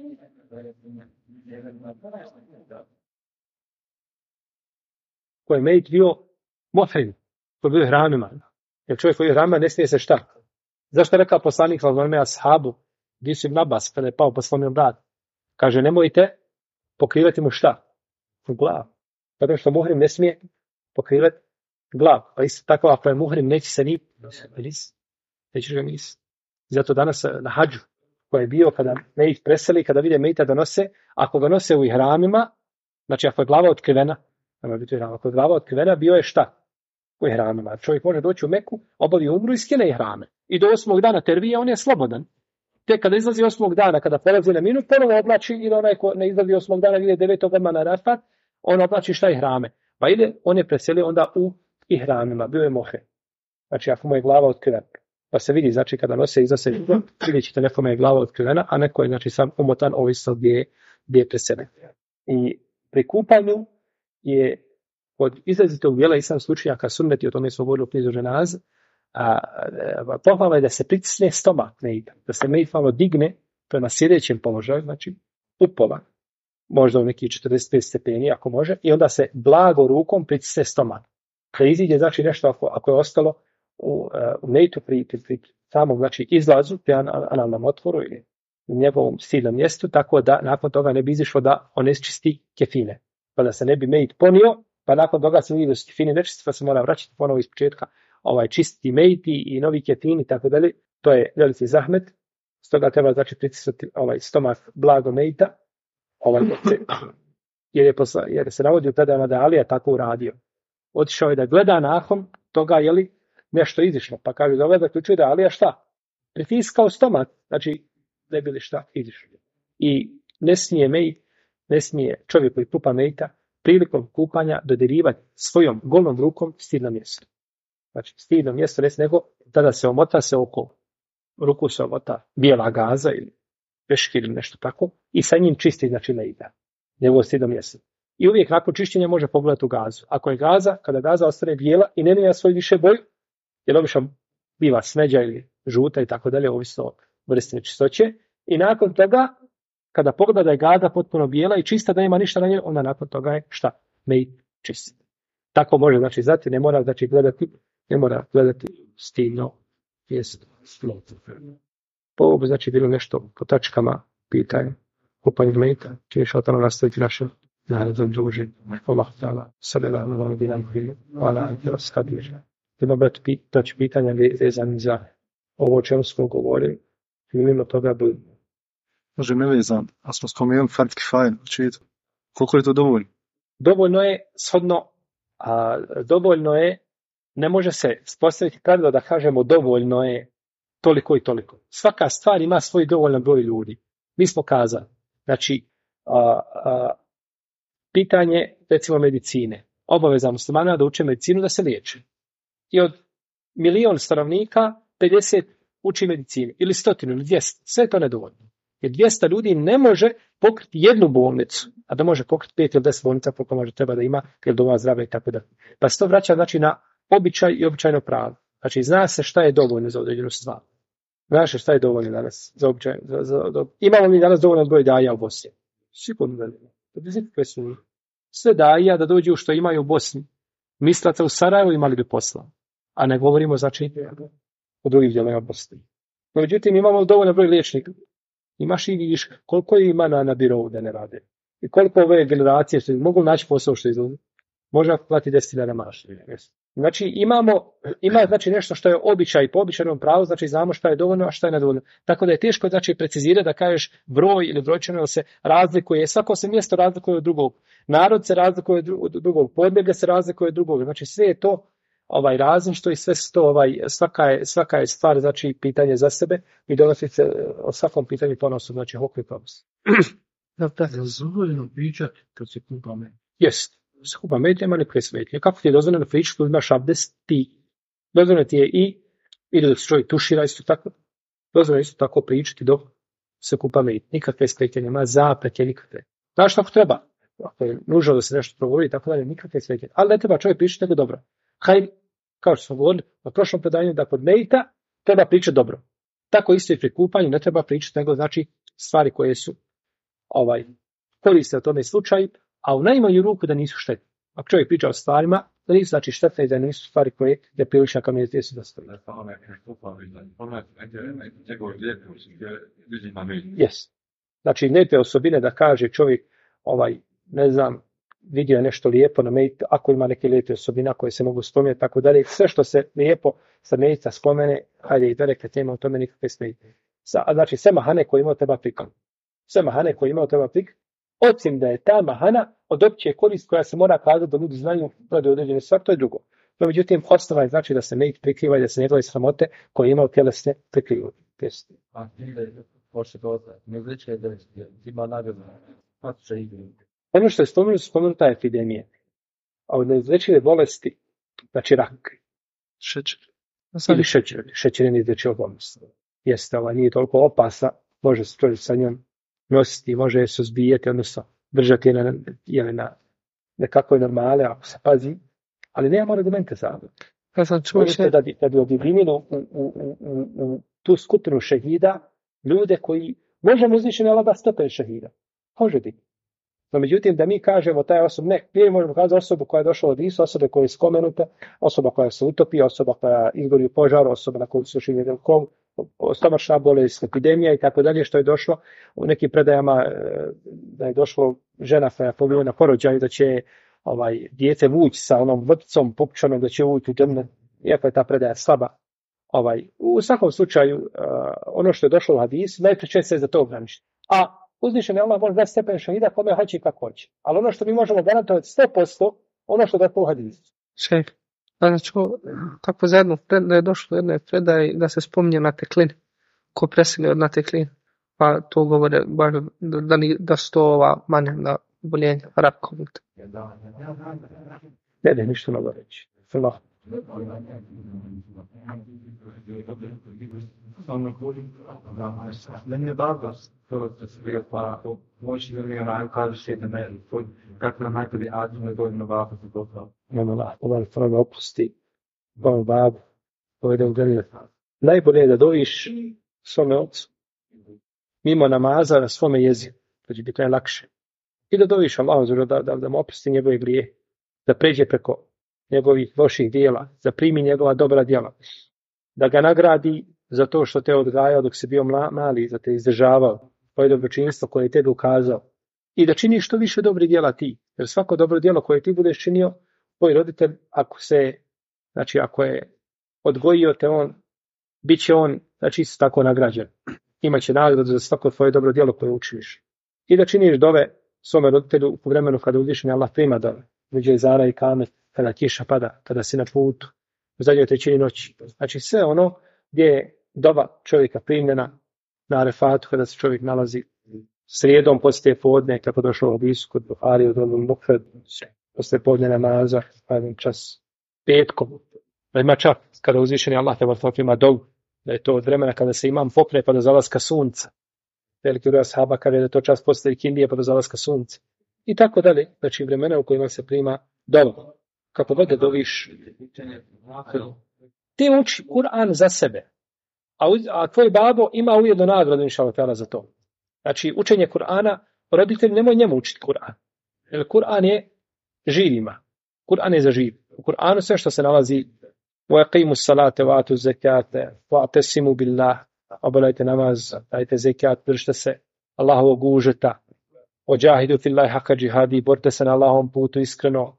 Ko je mejt bio muhrim, ko je bio hramima. Jer čovjek koji je hramima ne smije se šta? Zašto je rekao poslanik sallallahu alejhi ve sellem ashabu, gdje su im Nabas, kada je pao po slomljenom bradu? Kaže, nemojte pokrivati mu šta? U glavu. Zato što muhrim ne smije pokrivati glavu. Pa isto tako, ako je muhrim, neće se ni nećeš ga nis. Zato danas na hadžu, koji je bio kada mejt preseli, kada vide mejta da nose, ako ga nose u ihramima, znači ako je glava otkrivena, ako je glava otkrivena, bio je šta? U ihramima. Čovjek može doći u Meku, obavi umru i skine ihrame. I do 8. dana tervija on je slobodan. Tek kada izlazi 8. dana, kada prelazi na minut, ponovo oblači, ili onaj ko ne izlazi 8. dana, ide 9. odmah na Arafat, on oblači šta ihrame. Pa ide, on je preselio onda u ihramima, bio je mohe. Znači, ako mu je glava otkrivena. Pa se vidi, znači, kada nose iznose, vidjet ćete nekome je glava otkrivena, a neko je, znači, sam umotan, ovisno gdje je preseljen. I pri kupanju je od izrazitog dijela islamskih učenjaka sunneti, o tome smo govorili u knjizi Ženaz, pohvalno je da se pritisne stomak mejta, da se mejt malo digne prema sjedećem položaju, znači upola, možda u neki 45 stepeni ako može, i onda se blago rukom pritisne stomak. Da iziđe, znači, nešto ako je ostalo u mejtu pri samom, znači, izlazu, pri analnom otvoru ili u njegovom stidnom mjestu, tako da nakon toga ne bi izišlo da onečisti kefine. Pa da se ne bi mejt ponio, pa nakon toga se vidi da su kefine nečisti, pa se mora vraćati ponovo iz početka čistiti mejti i novi kefini, tako dalje. To je veliki zahmet. Stoga treba, znači, pritisnuti stomak blago mejta, jer se navodi u predajama da Alija tako uradio. Otišao je da gleda nakon toga je li nešto izišlo, pa kaže da zaključuje da Alija šta? Pritiskao stomak, znači ne bi li šta izišlo. I ne smije čovjek koji kupa mejta prilikom kupanja dodirivati svojom golom rukom stidno mjesto. Znači, stidno mjesto nego tada se omota se oko ruku, se omota bijela gaza ili peškir ili nešto tako i sa njim čisti, znači mejta, njegovo stidno mjesto. I uvijek nakon čišćenja može pogledati u gazu. Ako je gaza, kada gaza ostane bijela i ne mijenja svoj više boju, jer obično biva smeđa ili žuta i tako dalje, ovisno o vrsti nečistoće, i nakon toga, kada pogleda da je gaza potpuno bijela i čista, da nema ništa na njoj, onda nakon toga je šta? Mejt čist. Tako može, znači, znati, ne mora gledati stidno mjesto. Po ovo bi, znači, bilo nešto po tačkama pitanje. Kupanje mejta, čini šaltano nastaviti naše naredno druži. Allah ta'ala, sallallahu alaihi wa sallam, hvala Antila Skadliža. Jedno brat pitać pitanja vezani za ovo o čemu smo govorili. I mimo toga bi... Može ne vezan, a smo spomenuli fard kifaje, koliko je to dovoljno? Dovoljno je shodno, dovoljno je, ne može se postaviti pravilo da kažemo dovoljno je toliko i toliko. Svaka stvar ima svoj dovoljan broj ljudi. Mi smo kazali, znači, pitanje, recimo, medicine. Obaveza muslimana da uče medicinu da se liječe. I od 1.000.000 stanovnika, 50 uči medicinu, ili 100 ili 200. Sve je to nedovoljno. Jer 200 ljudi ne može pokriti jednu bolnicu, a da može pokriti 5 ili 10 bolnica koliko može treba da ima, jer doma zdrave i tako da. Pa se to vraća znači, na običaj i običajno pravo. Znači, zna se šta je dovoljno za određenu stvar. Znaš šta je dovoljno danas za običaj? Imamo mi danas dovoljno broj daja u Bosni? Sigurno da ne. Sve daja da dođu što imaju u Bosni. Mislate u Sarajevu imali bi posla. A ne govorimo znači o drugih dijelovima Bosne. No, međutim, imamo dovoljno broj liječnika. Imaš i vidiš koliko ima na birovu da ne rade. I koliko ove generacije što mogu naći posao što izlazi. Može plati 10.000 maš. Znači ima znači nešto što je običaj po običajnom pravu, znači znamo šta je dovoljno, a šta je nedovoljno. Tako da je teško znači precizirati da kažeš broj ili brojčano se razlikuje, svako se mjesto razlikuje od drugog. Narod se razlikuje od drugog, podneblje se razlikuje od drugog. Znači sve je to različito i sve to svaka je stvar znači pitanje za sebe i donosi se o svakom pitanju ponosom znači hokoj propis. Da dozvoljeno pričati kad se kupa med. Jest. Se kupa med, nema nikakve smetnje. Kako ti je dozvoljeno pričati kad imaš abdest ti? Dozvoljeno ti je i da se čovjek tušira isto tako. Dozvoljeno isto tako pričati dok se kupa med. Nikakve smetnje, nema zapreke, nikakve. Znaš tako treba? Ako je nužno da se nešto progovori, tako dalje, nikakve smetnje. Ali ne treba čovjek pričati nego dobro. Hajde, kao što smo govorili na prošlom predanju, da kod mejta treba pričati dobro. Tako isto i pri kupanju ne treba pričati nego znači stvari koje su koriste u tome slučaju, a u najmanju ruku da nisu štetne. Ako čovjek priča o stvarima, da nisu znači štetne i da nisu stvari koje je prilična kao mjesta su da stavljaju. Yes. Znači, lijepe osobine da kaže čovjek, ne znam, vidio je nešto lijepo na mejtu, ako ima neke lijepe osobine koje se mogu spomenuti, tako dalje, sve što se lijepo sa mejta spomene, hajde i dalje kad nema u tome nikakve smetnje. Znači, sve mahane koje imao treba prikladiti. Sve mahane koje imao treba prikladiti, osim da je ta mahana od opće korist koja se mora kazati da ljudi znaju radi određene stvari, to je drugo. No, međutim, osnova je znači da se mejt prikriva i da se njegove sramote koje imao tjelesne prikrivaju. A ne znači da ima nagradu. Ono što je spomenuta je epidemija. A od neizlečive bolesti, znači rak. Šećer. Ili šećer je neizlečiva bolest. Jeste, nije toliko opasna, može se čovjek sa njom nositi, može se suzbijati, odnosno držati je na nekakvoj normale, ako se pazi, ali nema argumente za to. Ja sam čuo da bi objedinilo u tu skupinu šehida ljude koji, možemo uzvišeni Allah da stepen šehida. Može biti. No, međutim, da mi kažemo taj osob, prije možemo kazati osobu koja je došla od Isu, osobe koja je spomenuta, osoba koja se utopi, osoba koja izgori u požaru, osoba na koju se širi stomačna bolest, epidemija i tako dalje, što je došlo u nekim predajama da je došlo žena koja je poginula na porođaju, da će dijete vući sa onom vrpcom popučanom, da će ući u džene, iako je ta predaja slaba. U svakom slučaju, ono što je došlo u hadisu, najčešće se za to ograničiti. A uzvišeni Allah može dati stepen šehida kome hoće i kako hoće. Ali ono što mi možemo garantovati 100%, ono što da je po hadisu. Šejh, znači kako za jednu predaje je došlo jedne predaje da se spominje na teklini. Ko preseli od na teklini. Pa to govore baš da su to manja na boljenja, rakom. Ne, ništa mogu reći. Hvala. Opusti babu koji udario. Najbolje je da doviš svome ocu mimo namaza na svome jeziku, to će biti najlakše. I da doviš Allahu da mu opusti njegove grije, da pređe preko njegovih loših dijela, da primi njegova dobra djela, da ga nagradi za to što te odgajao dok si bio mali, da te izdržavao, tvoje dobročinstvo koje je tebi ukazao. I da činiš što više dobrih djela ti. Jer svako dobro djelo koje ti budeš činio, tvoj roditelj, ako je odgojio te on, bit će on, znači isto tako nagrađen. Imaće nagradu za svako tvoje dobro djelo koje učiniš. I da činiš dove svome roditelju u vremenu kada uzvišeni Allah prima dove. Među ezana i kamet, kada kiša pada, kada si na putu, u zadnjoj trećini noći. Znači sve ono gdje je dova čovjeka primljena na Arefatu, kada se čovjek nalazi srijedom poslije podne, kako došlo u hadisu kod Buhari, od onom Mukfed, poslije podne namaza, čas petkom. Da ima čak kada uzvišeni Allah te prima dovu, da je to od vremena kada se imam popne pa do zalaska sunca. Veliki broj ashaba kaže da je to čas poslije ikindije pa do zalaska sunca. I tako dalje, znači vremena u kojima se prima dovu. Kako god da doviš, ti uči Kur'an za sebe, a tvoj babo ima ujedno nagradu inšallah ta'ala za to. Znači učenje Kur'ana, roditelj nemoj njemu učiti Kur'an. Jer Kur'an je živima. Kur'an je za živ. U Kur'anu sve što se nalazi وَاقِيمُوا الصَّلَاةَ وَآتُوا الزَّكَاةَ وَاعْتَصِمُوا بِاللَّهِ, obavljajte namaz, dajte zekat, držite se Allahovog užeta, وَجَاهِدُوا فِي اللَّهِ حَقَّ جِهَادِهِ, borite se na Allahovom putu iskreno.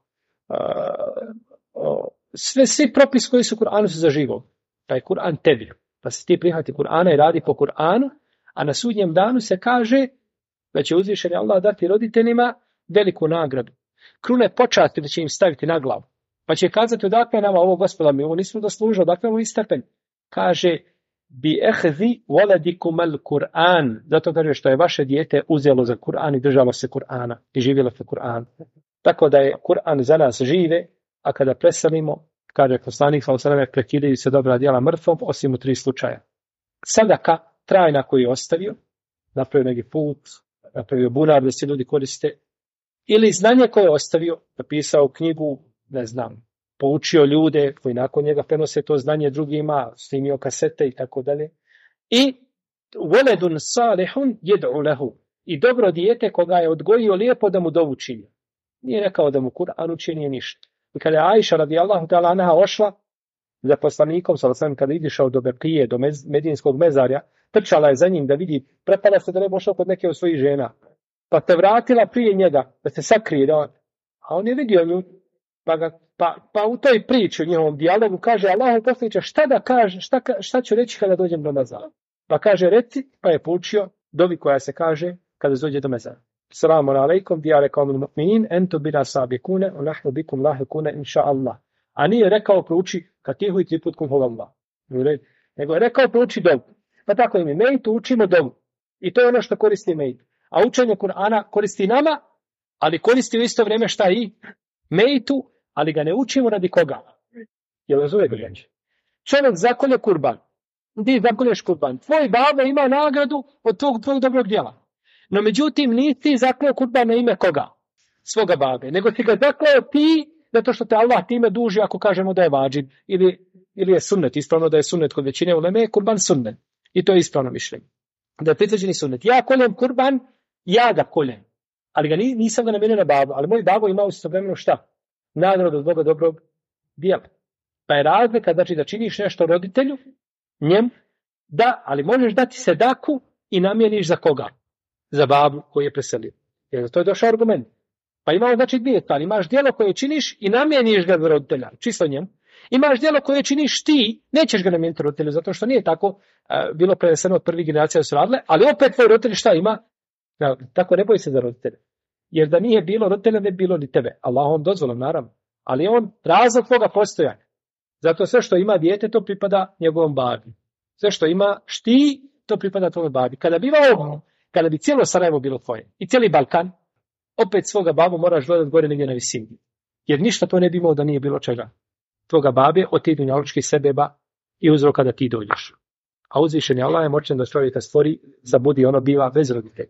Svi propisi koji su u Kur'anu su za živo. Taj Kur'an tebi. Pa se ti prihvati Kur'ana i radi po Kur'anu, a na sudnjem danu se kaže da će uzvišeni Allah dati roditeljima veliku nagradu. Krune počasti da će im staviti na glavu. Pa će kazati odakle nama ovo, Gospoda, mi ovo nismo zaslužili, odakle ovo istepen. Kaže, bi ehzi voledikum al Kur'an. Zato kaže što je vaše dijete uzelo za Kur'an i držalo se Kur'ana i živjelo se Kur'an. Tako da je Kur'an za nas žive, a kada preselimo, kaže poslanik sallallahu alejhi ve sellem, prekidaju se dobra djela mrtvom, osim u 3 slučaja. Sadaka trajna koju je ostavio, napravio neki put, napravio bunar da se ljudi koriste, ili znanje koje je ostavio, napisao knjigu, ne znam, poučio ljude koji nakon njega prenose to znanje drugima, snimio kasete i tako dalje. I waladun salihun yad'u lahu, i dobro dijete koga je odgojio lijepo da mu dovu čini. Nije rekao da mu Kur'an učini ništa. I kada je Ajša radijallahu ta'ala anha ošla za poslanikom, kada idišao do Bekije, do Medinskog mezarja, trčala je za njim da vidi, prepala se da ne bi ošao kod neke od svojih žena. Pa te vratila prije njega, da se sakrije. A on je vidio nju, pa u toj priči, u njihovom dijalogu, kaže Allahu poslaniče, šta da kaže, šta ću reći kada dođem do mezara? Pa kaže, reci, pa je poučio dovi koja se kaže kada dođe do mezara. Assalamu alaikum, dijale kaumil mu'minin, entu bina sabikune, u nahnu bikum lahikune, inša Allah. A nije rekao prouči katihu i 3 put kum Allah. Nego je rekao prouči dovu. Pa tako i mi mejtu učimo dovu. I to je ono što koristi mejtu. A učenje Kur'ana koristi nama, ali koristi u isto vrijeme šta i mejtu, ali ga ne učimo radi koga. Jel razumije ga reći? Čovjek zakolje kurban. Ti zakolješ kurban. Tvoj babo ima nagradu od tvojeg dobrog djela. No međutim nisi zakleo kurban na ime koga? Svoga babe. Nego si ga zakleo ti, zato što te Allah time duži ako kažemo da je vađib. Ili je sunnet. Ispravno da je sunnet kod većine uleme, je kurban sunnet. I to je ispravno mišljenje. Da je pritvrđeni sunnet. Ja koljem kurban, ja ga koljem. Ali ga nisam ga namenio na babu. Ali moj babo ima istovremeno šta? Nagradu od Boga dobrog djela. Pa je razlika, znači da činiš nešto roditelju, njem, da, ali možeš dati sedaku i namjeniš za koga? Za babu koji je preselio. Jer to je došao argument. Pa imamo znači 2 stvari. Imaš djelo koje činiš i namjeniš ga za roditelja, čisto njem. Imaš djelo koje činiš ti, nećeš ga namijeniti roditelju, zato što nije tako bilo preneseno od prvih generacija da su radile, ali opet tvoj roditelj šta ima? Tako ne boji se za roditelja. Jer da nije bilo roditelja, ne bi bilo ni tebe. Allahom dozvolom, naravno. Ali on razlog tvoga postojanja. Zato sve što ima dijete, to pripada njegovom babi. Sve što ima šti, to pripada tvojoj babi. Kada bi cijelo Sarajevo bilo tvoje i cijeli Balkan, opet svoga babu moraš gledati gore negdje na visini. Jer ništa to ne bi imao da nije bilo čega. Tvoga babe od tih dunjalučkih sebeba i uzroka da ti dođeš. A uzvišeni Allah je moćan da čovjeka stvori, zabudi, ono biva bez roditelja.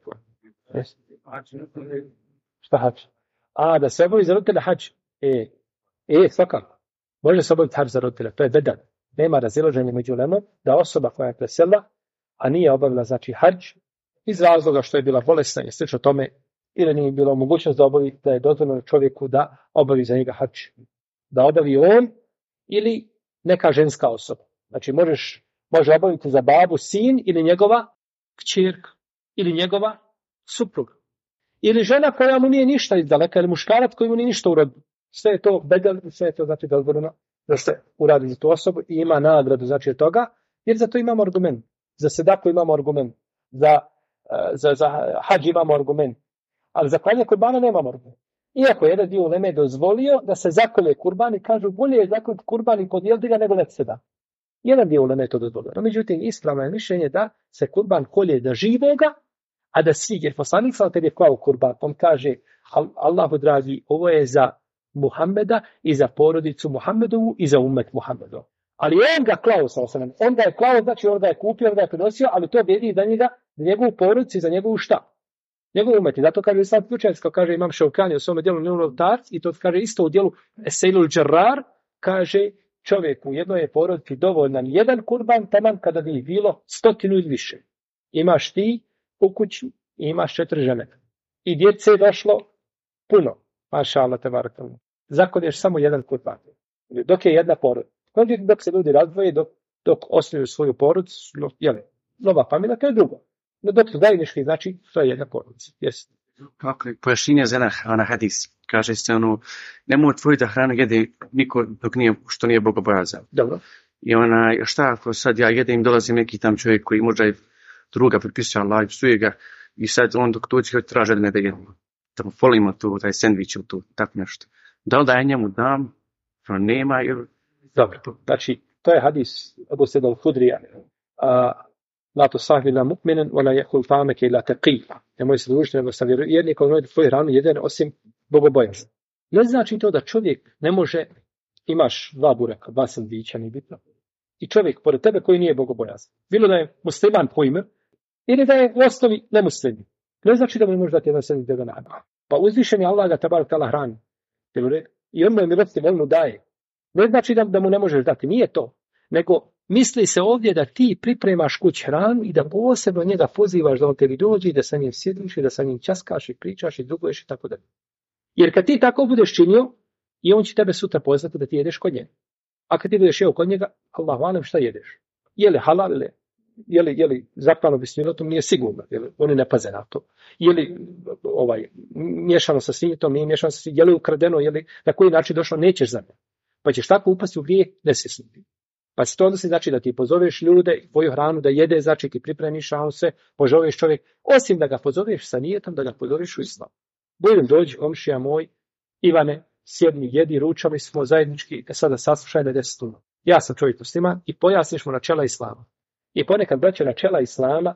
Šta hač? Da se obavi za roditelja hač. Svakako. Može se obaviti hač za roditelja. To je bedan. Nema razilaženja među ulemom da osoba koja je preselila, a nije obavila znači hač, iz razloga što je bila bolesna i slično tome, ili nije bilo mogućnost da obavi, da je dozvoljeno čovjeku da obavi za njega hač. Da obavi on ili neka ženska osoba. Znači može obaviti za babu sin ili njegova kćerka. ili njegova supruga. Ili žena koja mu nije ništa izdaleka, ili muškarac koji mu nije ništa uradio. Sve je to bedel, sve je to znači dozvoljeno da se uradi za tu osobu i ima nagradu znači od toga, jer za to imamo argument. Za sedaku imamo argument. Za hadž imamo argument. Ali za klanje kurbana nemamo argument. Iako jedan dio uleme dozvolio da se zakolje kurban i kažu bolje je zakoljeti kurban i podijeliti ga nego da se da. Jedan dio uleme to dozvolio. No, međutim, ispravno je mišljenje da se kurban kolje da živoga, a da svi, jer poslanik sam tebi je klao kurban. On kaže, Allahu dragi, ovo je za Muhammeda i za porodicu Muhammedovu i za umet Muhammedov. Ali on ga klao sa osanem. On ga je klao, znači on ga je kupio, on ga je prenosio, ali to vjeri za njega, za njegovu porodicu i za njegovu šta? Njegov umet. Zato kaže Islam slučajec, kao kaže Imam Šaukani u svome dijelu Nunul Tarc, i to kaže isto u dijelu Eseilul Džarrar, kaže čovjeku u jednoj porodici dovoljan jedan kurban, taman kada bi bilo 100 ili više. Imaš ti u kući i imaš 4 žene. I djece je došlo puno. Maša Allah te barakallahu. Zakolješ samo jedan kurban. Dok je jedna porodica. Dok se ljudi razdvoje, dok osnuju svoju porodicu, nova familija, to je drugo. No dok su zajednički, znači, to je jedna porodica. Yes. Kako je pojašnjenje za na hadis? Kaže se nemoj tvoj da hranu jede niko dok što nije bogobojazan. Dobro. I šta ako sad ja jedem, dolazim neki tam čovjek koji možda je druga pripisuje Allah i psuje ga i sad on dok dođe traže da ne da jedemo. Da mu folimo tu, taj sendvič ili tu, tako nešto. Da li da ja njemu dam, nema ili... Dobro, znači, to je hadis Abu Sa'id al-Hudrija. La tusahvila mu'minen, wala yakul ta'amaka illa taqi. Nemoj se družiti, nego sa vjernikom nemoj tvoju hranu jedan osim bogobojazan. Ne znači to da čovjek ne može, imaš 2 bureka, 2 sandviča, nije bitno. I čovjek pored tebe koji nije bogobojazan. Bilo da je musliman po ime, ili da je u osnovi nemuslimin. Ne znači da mu ne može dati jedan sandvič da ga nagra. Pa uzvišen je Allah ga tabarak ta'ala hrani. I on mu je milostiv, on mu daje. Ne znači da mu ne možeš dati, nije to. Nego misli se ovdje da ti pripremaš kuć hranu i da posebno njega pozivaš da on tebi dođe i da sa njim sjediš i da sa njim časkaš i pričaš i druguješ i tako dalje. Jer kad ti tako budeš činio, i on će tebe sutra pozvati da ti jedeš kod njega. A kad ti budeš jeo kod njega, Allahu alem šta jedeš? Je li halal ili je li zapravo bismilotom, nije sigurno, jer oni ne paze na to. Je li miješano sa svinjetom, nije miješano sa svinjetom, je li ukradeno, je li na koji način došlo, nećeš za ne. Pa ćeš tako upasti u grijeh nesvjesni. Pa se to odnosi znači da ti pozoveš ljude, tvoju hranu da jede, znači ti pripremiš se, pozoveš čovjek, osim da ga pozoveš sa nijetom, da ga pozoveš u islam. Budem dođi, komšija moj, Ivane, sjedni, jedi, ručali smo zajednički, sada saslušaj na 10 stuna. Ja sam čovjek musliman i pojasniš mu načela islama. I ponekad, braće, načela islama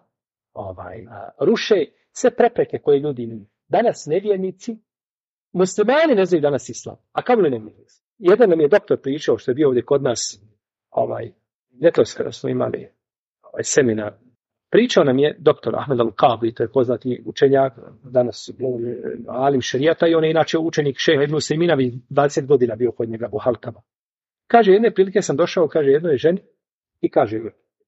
ruše sve prepreke koje ljudi imaju. Danas nevjernici, muslimani ne znaju danas islam, a kamo li nevjernici? Jedan nam je doktor pričao, što je bio ovdje kod nas, ljetos kada smo imali seminar, pričao nam je doktor Ahmed Al-Qabli, to je poznati učenjak, danas alim šerijata i on je inače učenik šeha Ibn Usejmina, 20 godina bio kod njega u halkama. Kaže, jedne prilike sam došao, kaže, jednoj ženi i kaže,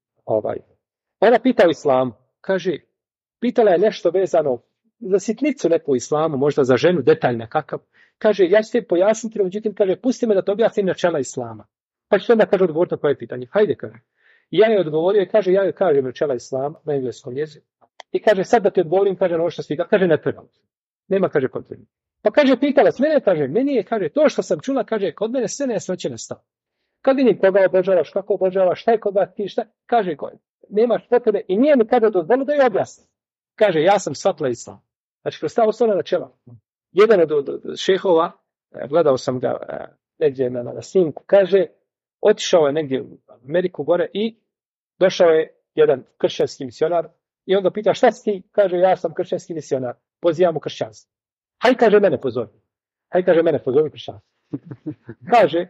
ona pita o islamu, kaže, pitala je nešto vezano za sitnicu neku islamu, možda za ženu, detaljna kakav. Kaže, ja ću ti pojasniti, međutim, kaže, pusti me da to objasnim načela islama. Pa ću onda, kaže, odgovoriti na koje pitanje. Hajde, kaže. I ja je odgovorio i kaže, ja joj kažem načela islama na engleskom jeziku. I kaže, sad da ti odgovorim, kaže, na ovo što svi, kaže, ne treba. Nema, kaže, potrebno. Pa kaže, pitala s mene, kaže, meni je, kaže, to što sam čula, kaže, kod mene sve nesveće nestalo. Kad vidim koga obožavaš, kako obožavaš, šta je kod vas ti, šta, kaže, nemaš potrebe i nije mi kada dozvolio da je objasni. Kaže, ja sam shvatila islam. Znači, kroz ta osnovna načela. Jedan od šehova, gledao sam ga negdje na snimku, kaže, otišao je negdje u Ameriku gore i došao je jedan kršćanski misionar i on ga pita, šta si ti? Kaže, ja sam kršćanski misionar, pozivam u kršćanstvo. Haj, kaže, mene pozovi. Haj, kaže, mene pozovi kršćanstvo. Kaže,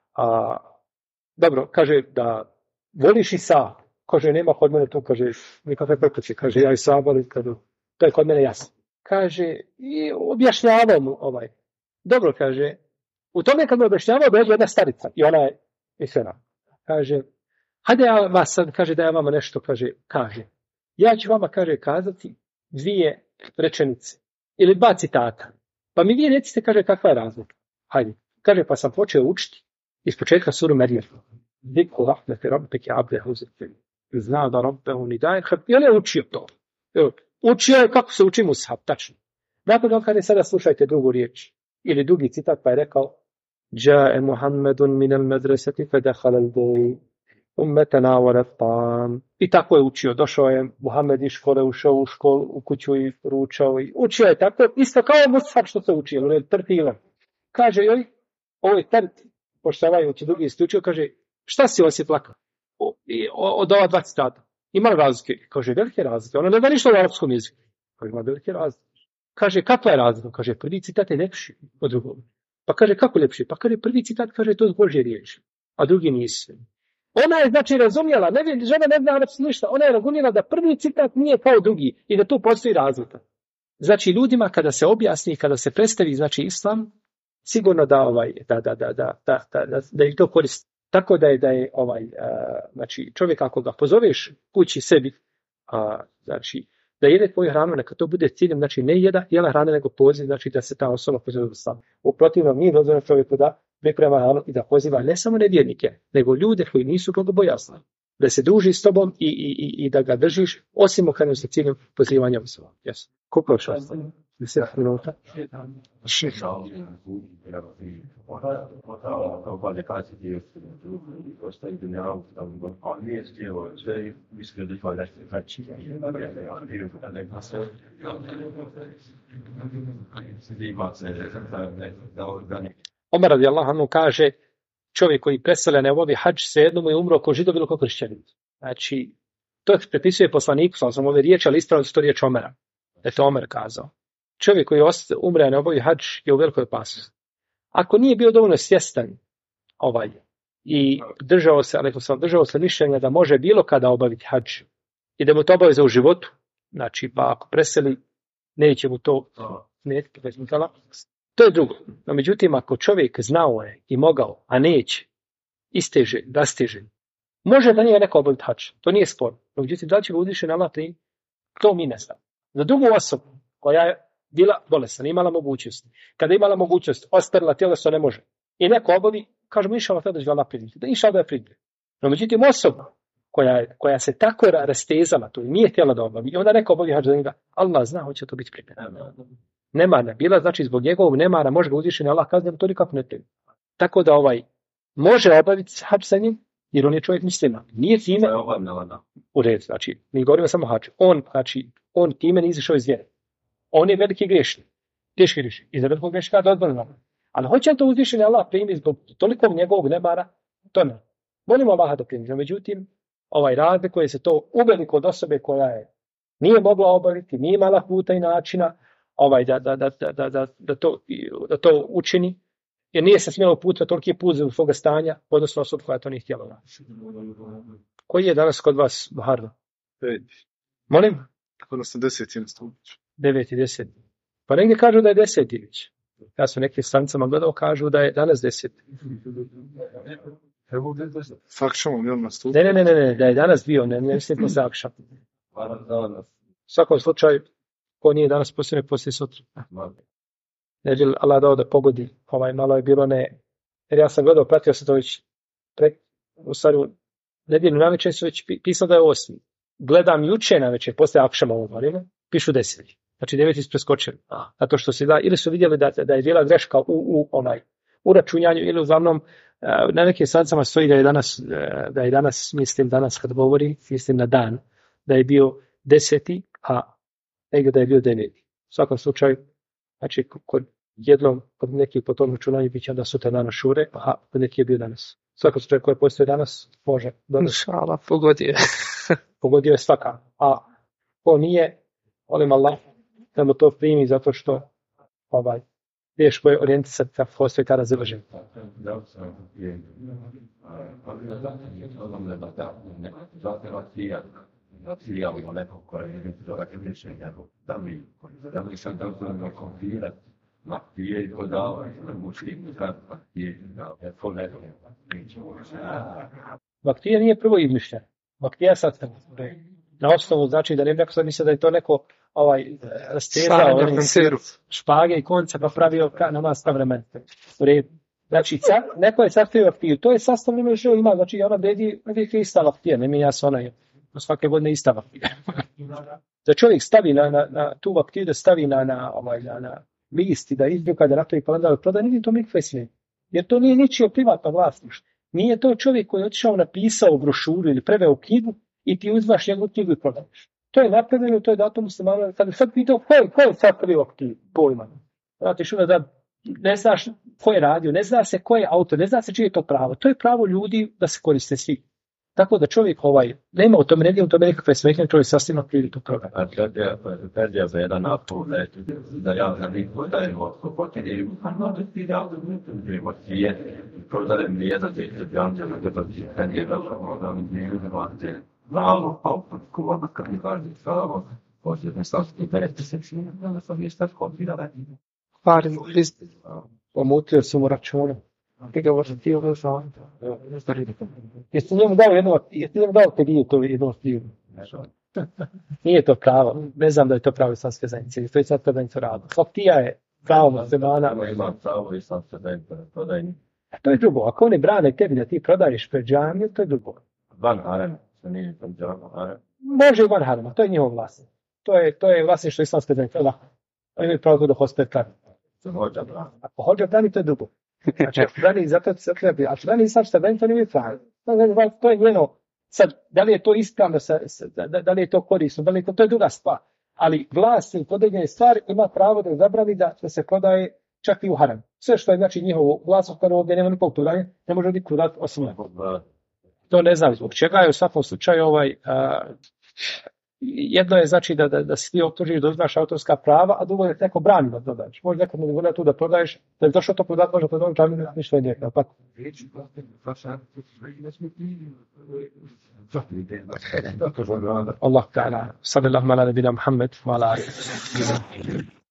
dobro, kaže, da voliš Isa. Kaže, nema kod mene tu, kaže, nikakve prepreke. Kaže, ja Isa volim, to je kod mene jasno. Kaže, i objašnjavao mu Dobro, kaže, u tome kad mu objašnjavao, dođe jedna starica i ona je iskrena. Kaže, hajde ja vas sad, kaže, da ja vama nešto, kaže. Ja ću vama, kaže, kazati 2 rečenice ili 2 citata. Pa mi vi recite, kaže, kakva je razlika. Hajde. Kaže, pa sam počeo učiti iz početka suru Merijem. Zikru rahmeti rabbeke abdehu zikri. Zna da rabbehu nidaje. I on je učio to. Učio je kako se uči mushaf, tačno. Nakon toga kada sada slušajte drugu riječ ili drugi citat pa je rekao Jae Muhammedun min al-madrasati fadakhala al-bayt thumma tanawala at-ta'am. I tako je učio. Došao je Muhammed iz škole, ušao u školu, u kuću i ručao i učio je tako isto kao mushaf što se učio, on je trtilan. Kaže joj, ovo je tert, pošto ovaj uči drugi istučio, kaže, šta si on si plakao? Od ova 2 citata. Ima razlike? Kaže, velike razlike. Ona ne da ništa u arapskom jeziku. Kaže, ima velike razlike. Kaže, kakva je razlika? Kaže, prvi citat je lepši od drugog. Pa kaže, kako lepši? Pa kaže, prvi citat kaže, to je Božje riječi, a drugi nisu. Ona je, znači, razumjela, žena ne zna arapski ništa, ona je razumjela da prvi citat nije kao drugi i da tu postoji razlika. Znači, ljudima kada se objasni, kada se predstavi, znači, islam, sigurno da ih to koristi. Tako da je znači, čovjek ako ga pozoveš kući sebi, znači, da jede tvoju hranu, neka to bude ciljem, znači ne jela hrana, nego poziv, znači da se ta osoba pozove do sam. U protivnom nije dozvoljeno čovjeku da priprema hranu i da poziva ne samo nevjernike, nego ljude koji nisu bogobojasni. Da se druži s tobom i da ga držiš, osim okrenuo sa ciljem pozivanja osoba. Yes. Koliko je što? 10 minuta. Omer radijallahu anhu kaže, čovjek koji presele ne obavi hadž, svejedno mu je umro ko židov ili ko kršćanin. Znači, to prepisuje poslaniku, sam ove riječi, ali ispravno su to riječ Omera. Da je to Omer kazao. Čovjek koji umre, a ne obavi hadž, je u velikoj opasnosti. Ako nije bio dovoljno svjestan i držao se mišljenja da može bilo kada obaviti hadž i da mu to obaveza u životu, znači pa ako preseli, neće mu to to je drugo. No, međutim, ako čovjek znao je i mogao, a neće, isteže, rasteže, može da nije neko obaviti hadž. To nije sporno. No, međutim, da li će ga uzvišen Allah primi, to mi ne znamo. Za drugu osobu koja je bila bolesna, imala mogućnost. Kada je imala mogućnost, ostarila tjelesno ne može. I neko obavi, kažemo inšallah da će ga Allah primiti. Da inšallah da je primiti. No, međutim, osoba koja se tako rastezala, to nije htjela da obavi, i onda neko obavi hadž za njega, Allah zna, hoće to biti primljeno. Nemara bila, znači zbog njegovog nemara može ga uzvišeni Allah kazniti, to nikako ne treba. Tako da može obaviti hadž sa njim, jer on je čovjek muslima. Nije time u redu, znači, mi govorimo samo hadž. On time nije izašao iz vjere. On je veliki grešnik, teški grešnik. I za velikog grešnika da odbavljamo. Ali hoće to uzvišeni Allah primi zbog tolikog njegovog nemara, to ne. Molimo Allaha da primi. Međutim, razne koje se to uveliko od osobe koja nije mogla obaviti, nije imala puta i načina da to učini, jer nije se smjelo puta toliki put za svoga stanja, odnosno osoba koja to nije htjela raditi. Koji je danas kod vas Bahardo? 5. Molim? Odnosno 10. nastupić. 9 i 10. Pa negdje kažu da je 10. već. Ja sam nekim stranicama gledao, kažu da je danas 10. Fakšom, jel nastupić? Ne, da je danas bio, ne mislim po zakšam. U svakom slučaju, ko nije danas poslije sutra. Ne bi Allah dao da pogodi, malo je bilo jer ja sam gledao, pratio sam to već u stvari nedjelju navečer su već pisao da je 8. Gledam juče navečer, poslije akšama govorimo, pišu 10. Znači 9 preskočili. Zato što se ili su vidjeli da je bila greška u računjanju, ili uglavnom na nekim stranicama stoji da je danas, mislim danas kad govori, mislim na dan, da je bio 10. a negdje da je bio 9. U svakom slučaju, znači kod nekih po tom računanju bit će da sutra danas šure, a kod nekih je bio danas. U svakom slučaju koji postoji danas, može. Inšala, pogodio. Pogodio je svaka. A ko nije, molim Allah da mu to primi zato što teško je orijentisati da postoji tada završen. Vaktija nije prvo izmišljena. Vaktija sad na osnovu znači da ne bi neko sad mislio da je to neko rastezao špage i konca pa pravio namaz vremena. Znači neko je sastavio vaktiju, to je sastavljeno što ima, znači ona vredi ista vaktija, ne mijenja se ona. svake godine ista vakija. Da čovjek stavi na tu vakiju, da stavi na list i da izbrka, da napravi kalendar od prodaje, nije to mikve smije. Jer to nije ničije privatno vlasništvo. Nije to čovjek koji je otišao napisao brošuru ili preveo knjigu i ti uzmaš njegovu knjigu i prodaješ. To je napravljeno, to je dato muslimanu. Kad bi sad pitao ko je sastavio knjigu, pojma. Znate što da ne znaš ko je radio, ne zna se ko je autor, ne zna se čije je to pravo. To je pravo ljudi da se koriste svi. Tako da čovjek nema u tome, ne vidim u tome nekakve smetnje, čovjek sasvim priliku toga. A Perdija za jedan apel, da ja na njih podajem od potinje, prodajem mi jedan tečepijanče, da bi Perdija da mi nije nevate. Znamo, kako kad mi kažem samo, posljedne sasvim 50 da sam je sad kopirala. Parim, list. Pomutio su mu račune. Ti ga možda ti obrazovati. Jeste njemu dao tegiju to jednu stiju? Nije to pravo. Ne znam da je to pravo islamske zajednice. To je islamska zajednica rada. Faktija je pravo muslimana. Imam pravo islamske zajednice da prodajem. To je drugo. Ako oni brane tebi da ti prodaješ pred džamiju, to je drugo. Van harem, što nije pred džamiju. Može i van harema. To je njihov vlasnik. To je vlasništvo islamske zajednice. Oni imaju pravo da hoste pravi. Ako hođa brani, to je drugo. Znači, brani, zato se treba. A brani islamska zajednica, to nije pravi. To je njeno. Sad, da li je to ispravno, da li je to korisno, da li je to je druga stvar. Ali vlasnik određene stvari ima pravo da zabrani da se prodaje čak i u harem. Sve što je znači njihovo vlasništvo, kada ovdje nema nikog prodanja, ne može biti prodati osim nekog. To ne znam zbog čega je u svakom slučaju jedno je znači da si ti optužiš da uzmaš autorska prava, a drugo je neko brani da prodaješ. Može nekad ne volja tu da prodaješ, da je došao to prodati, može prodati čami, ništa je nekada. Pa. Allah ta'ala, sallallahu ala nabina Muhammed, wa ala alihi.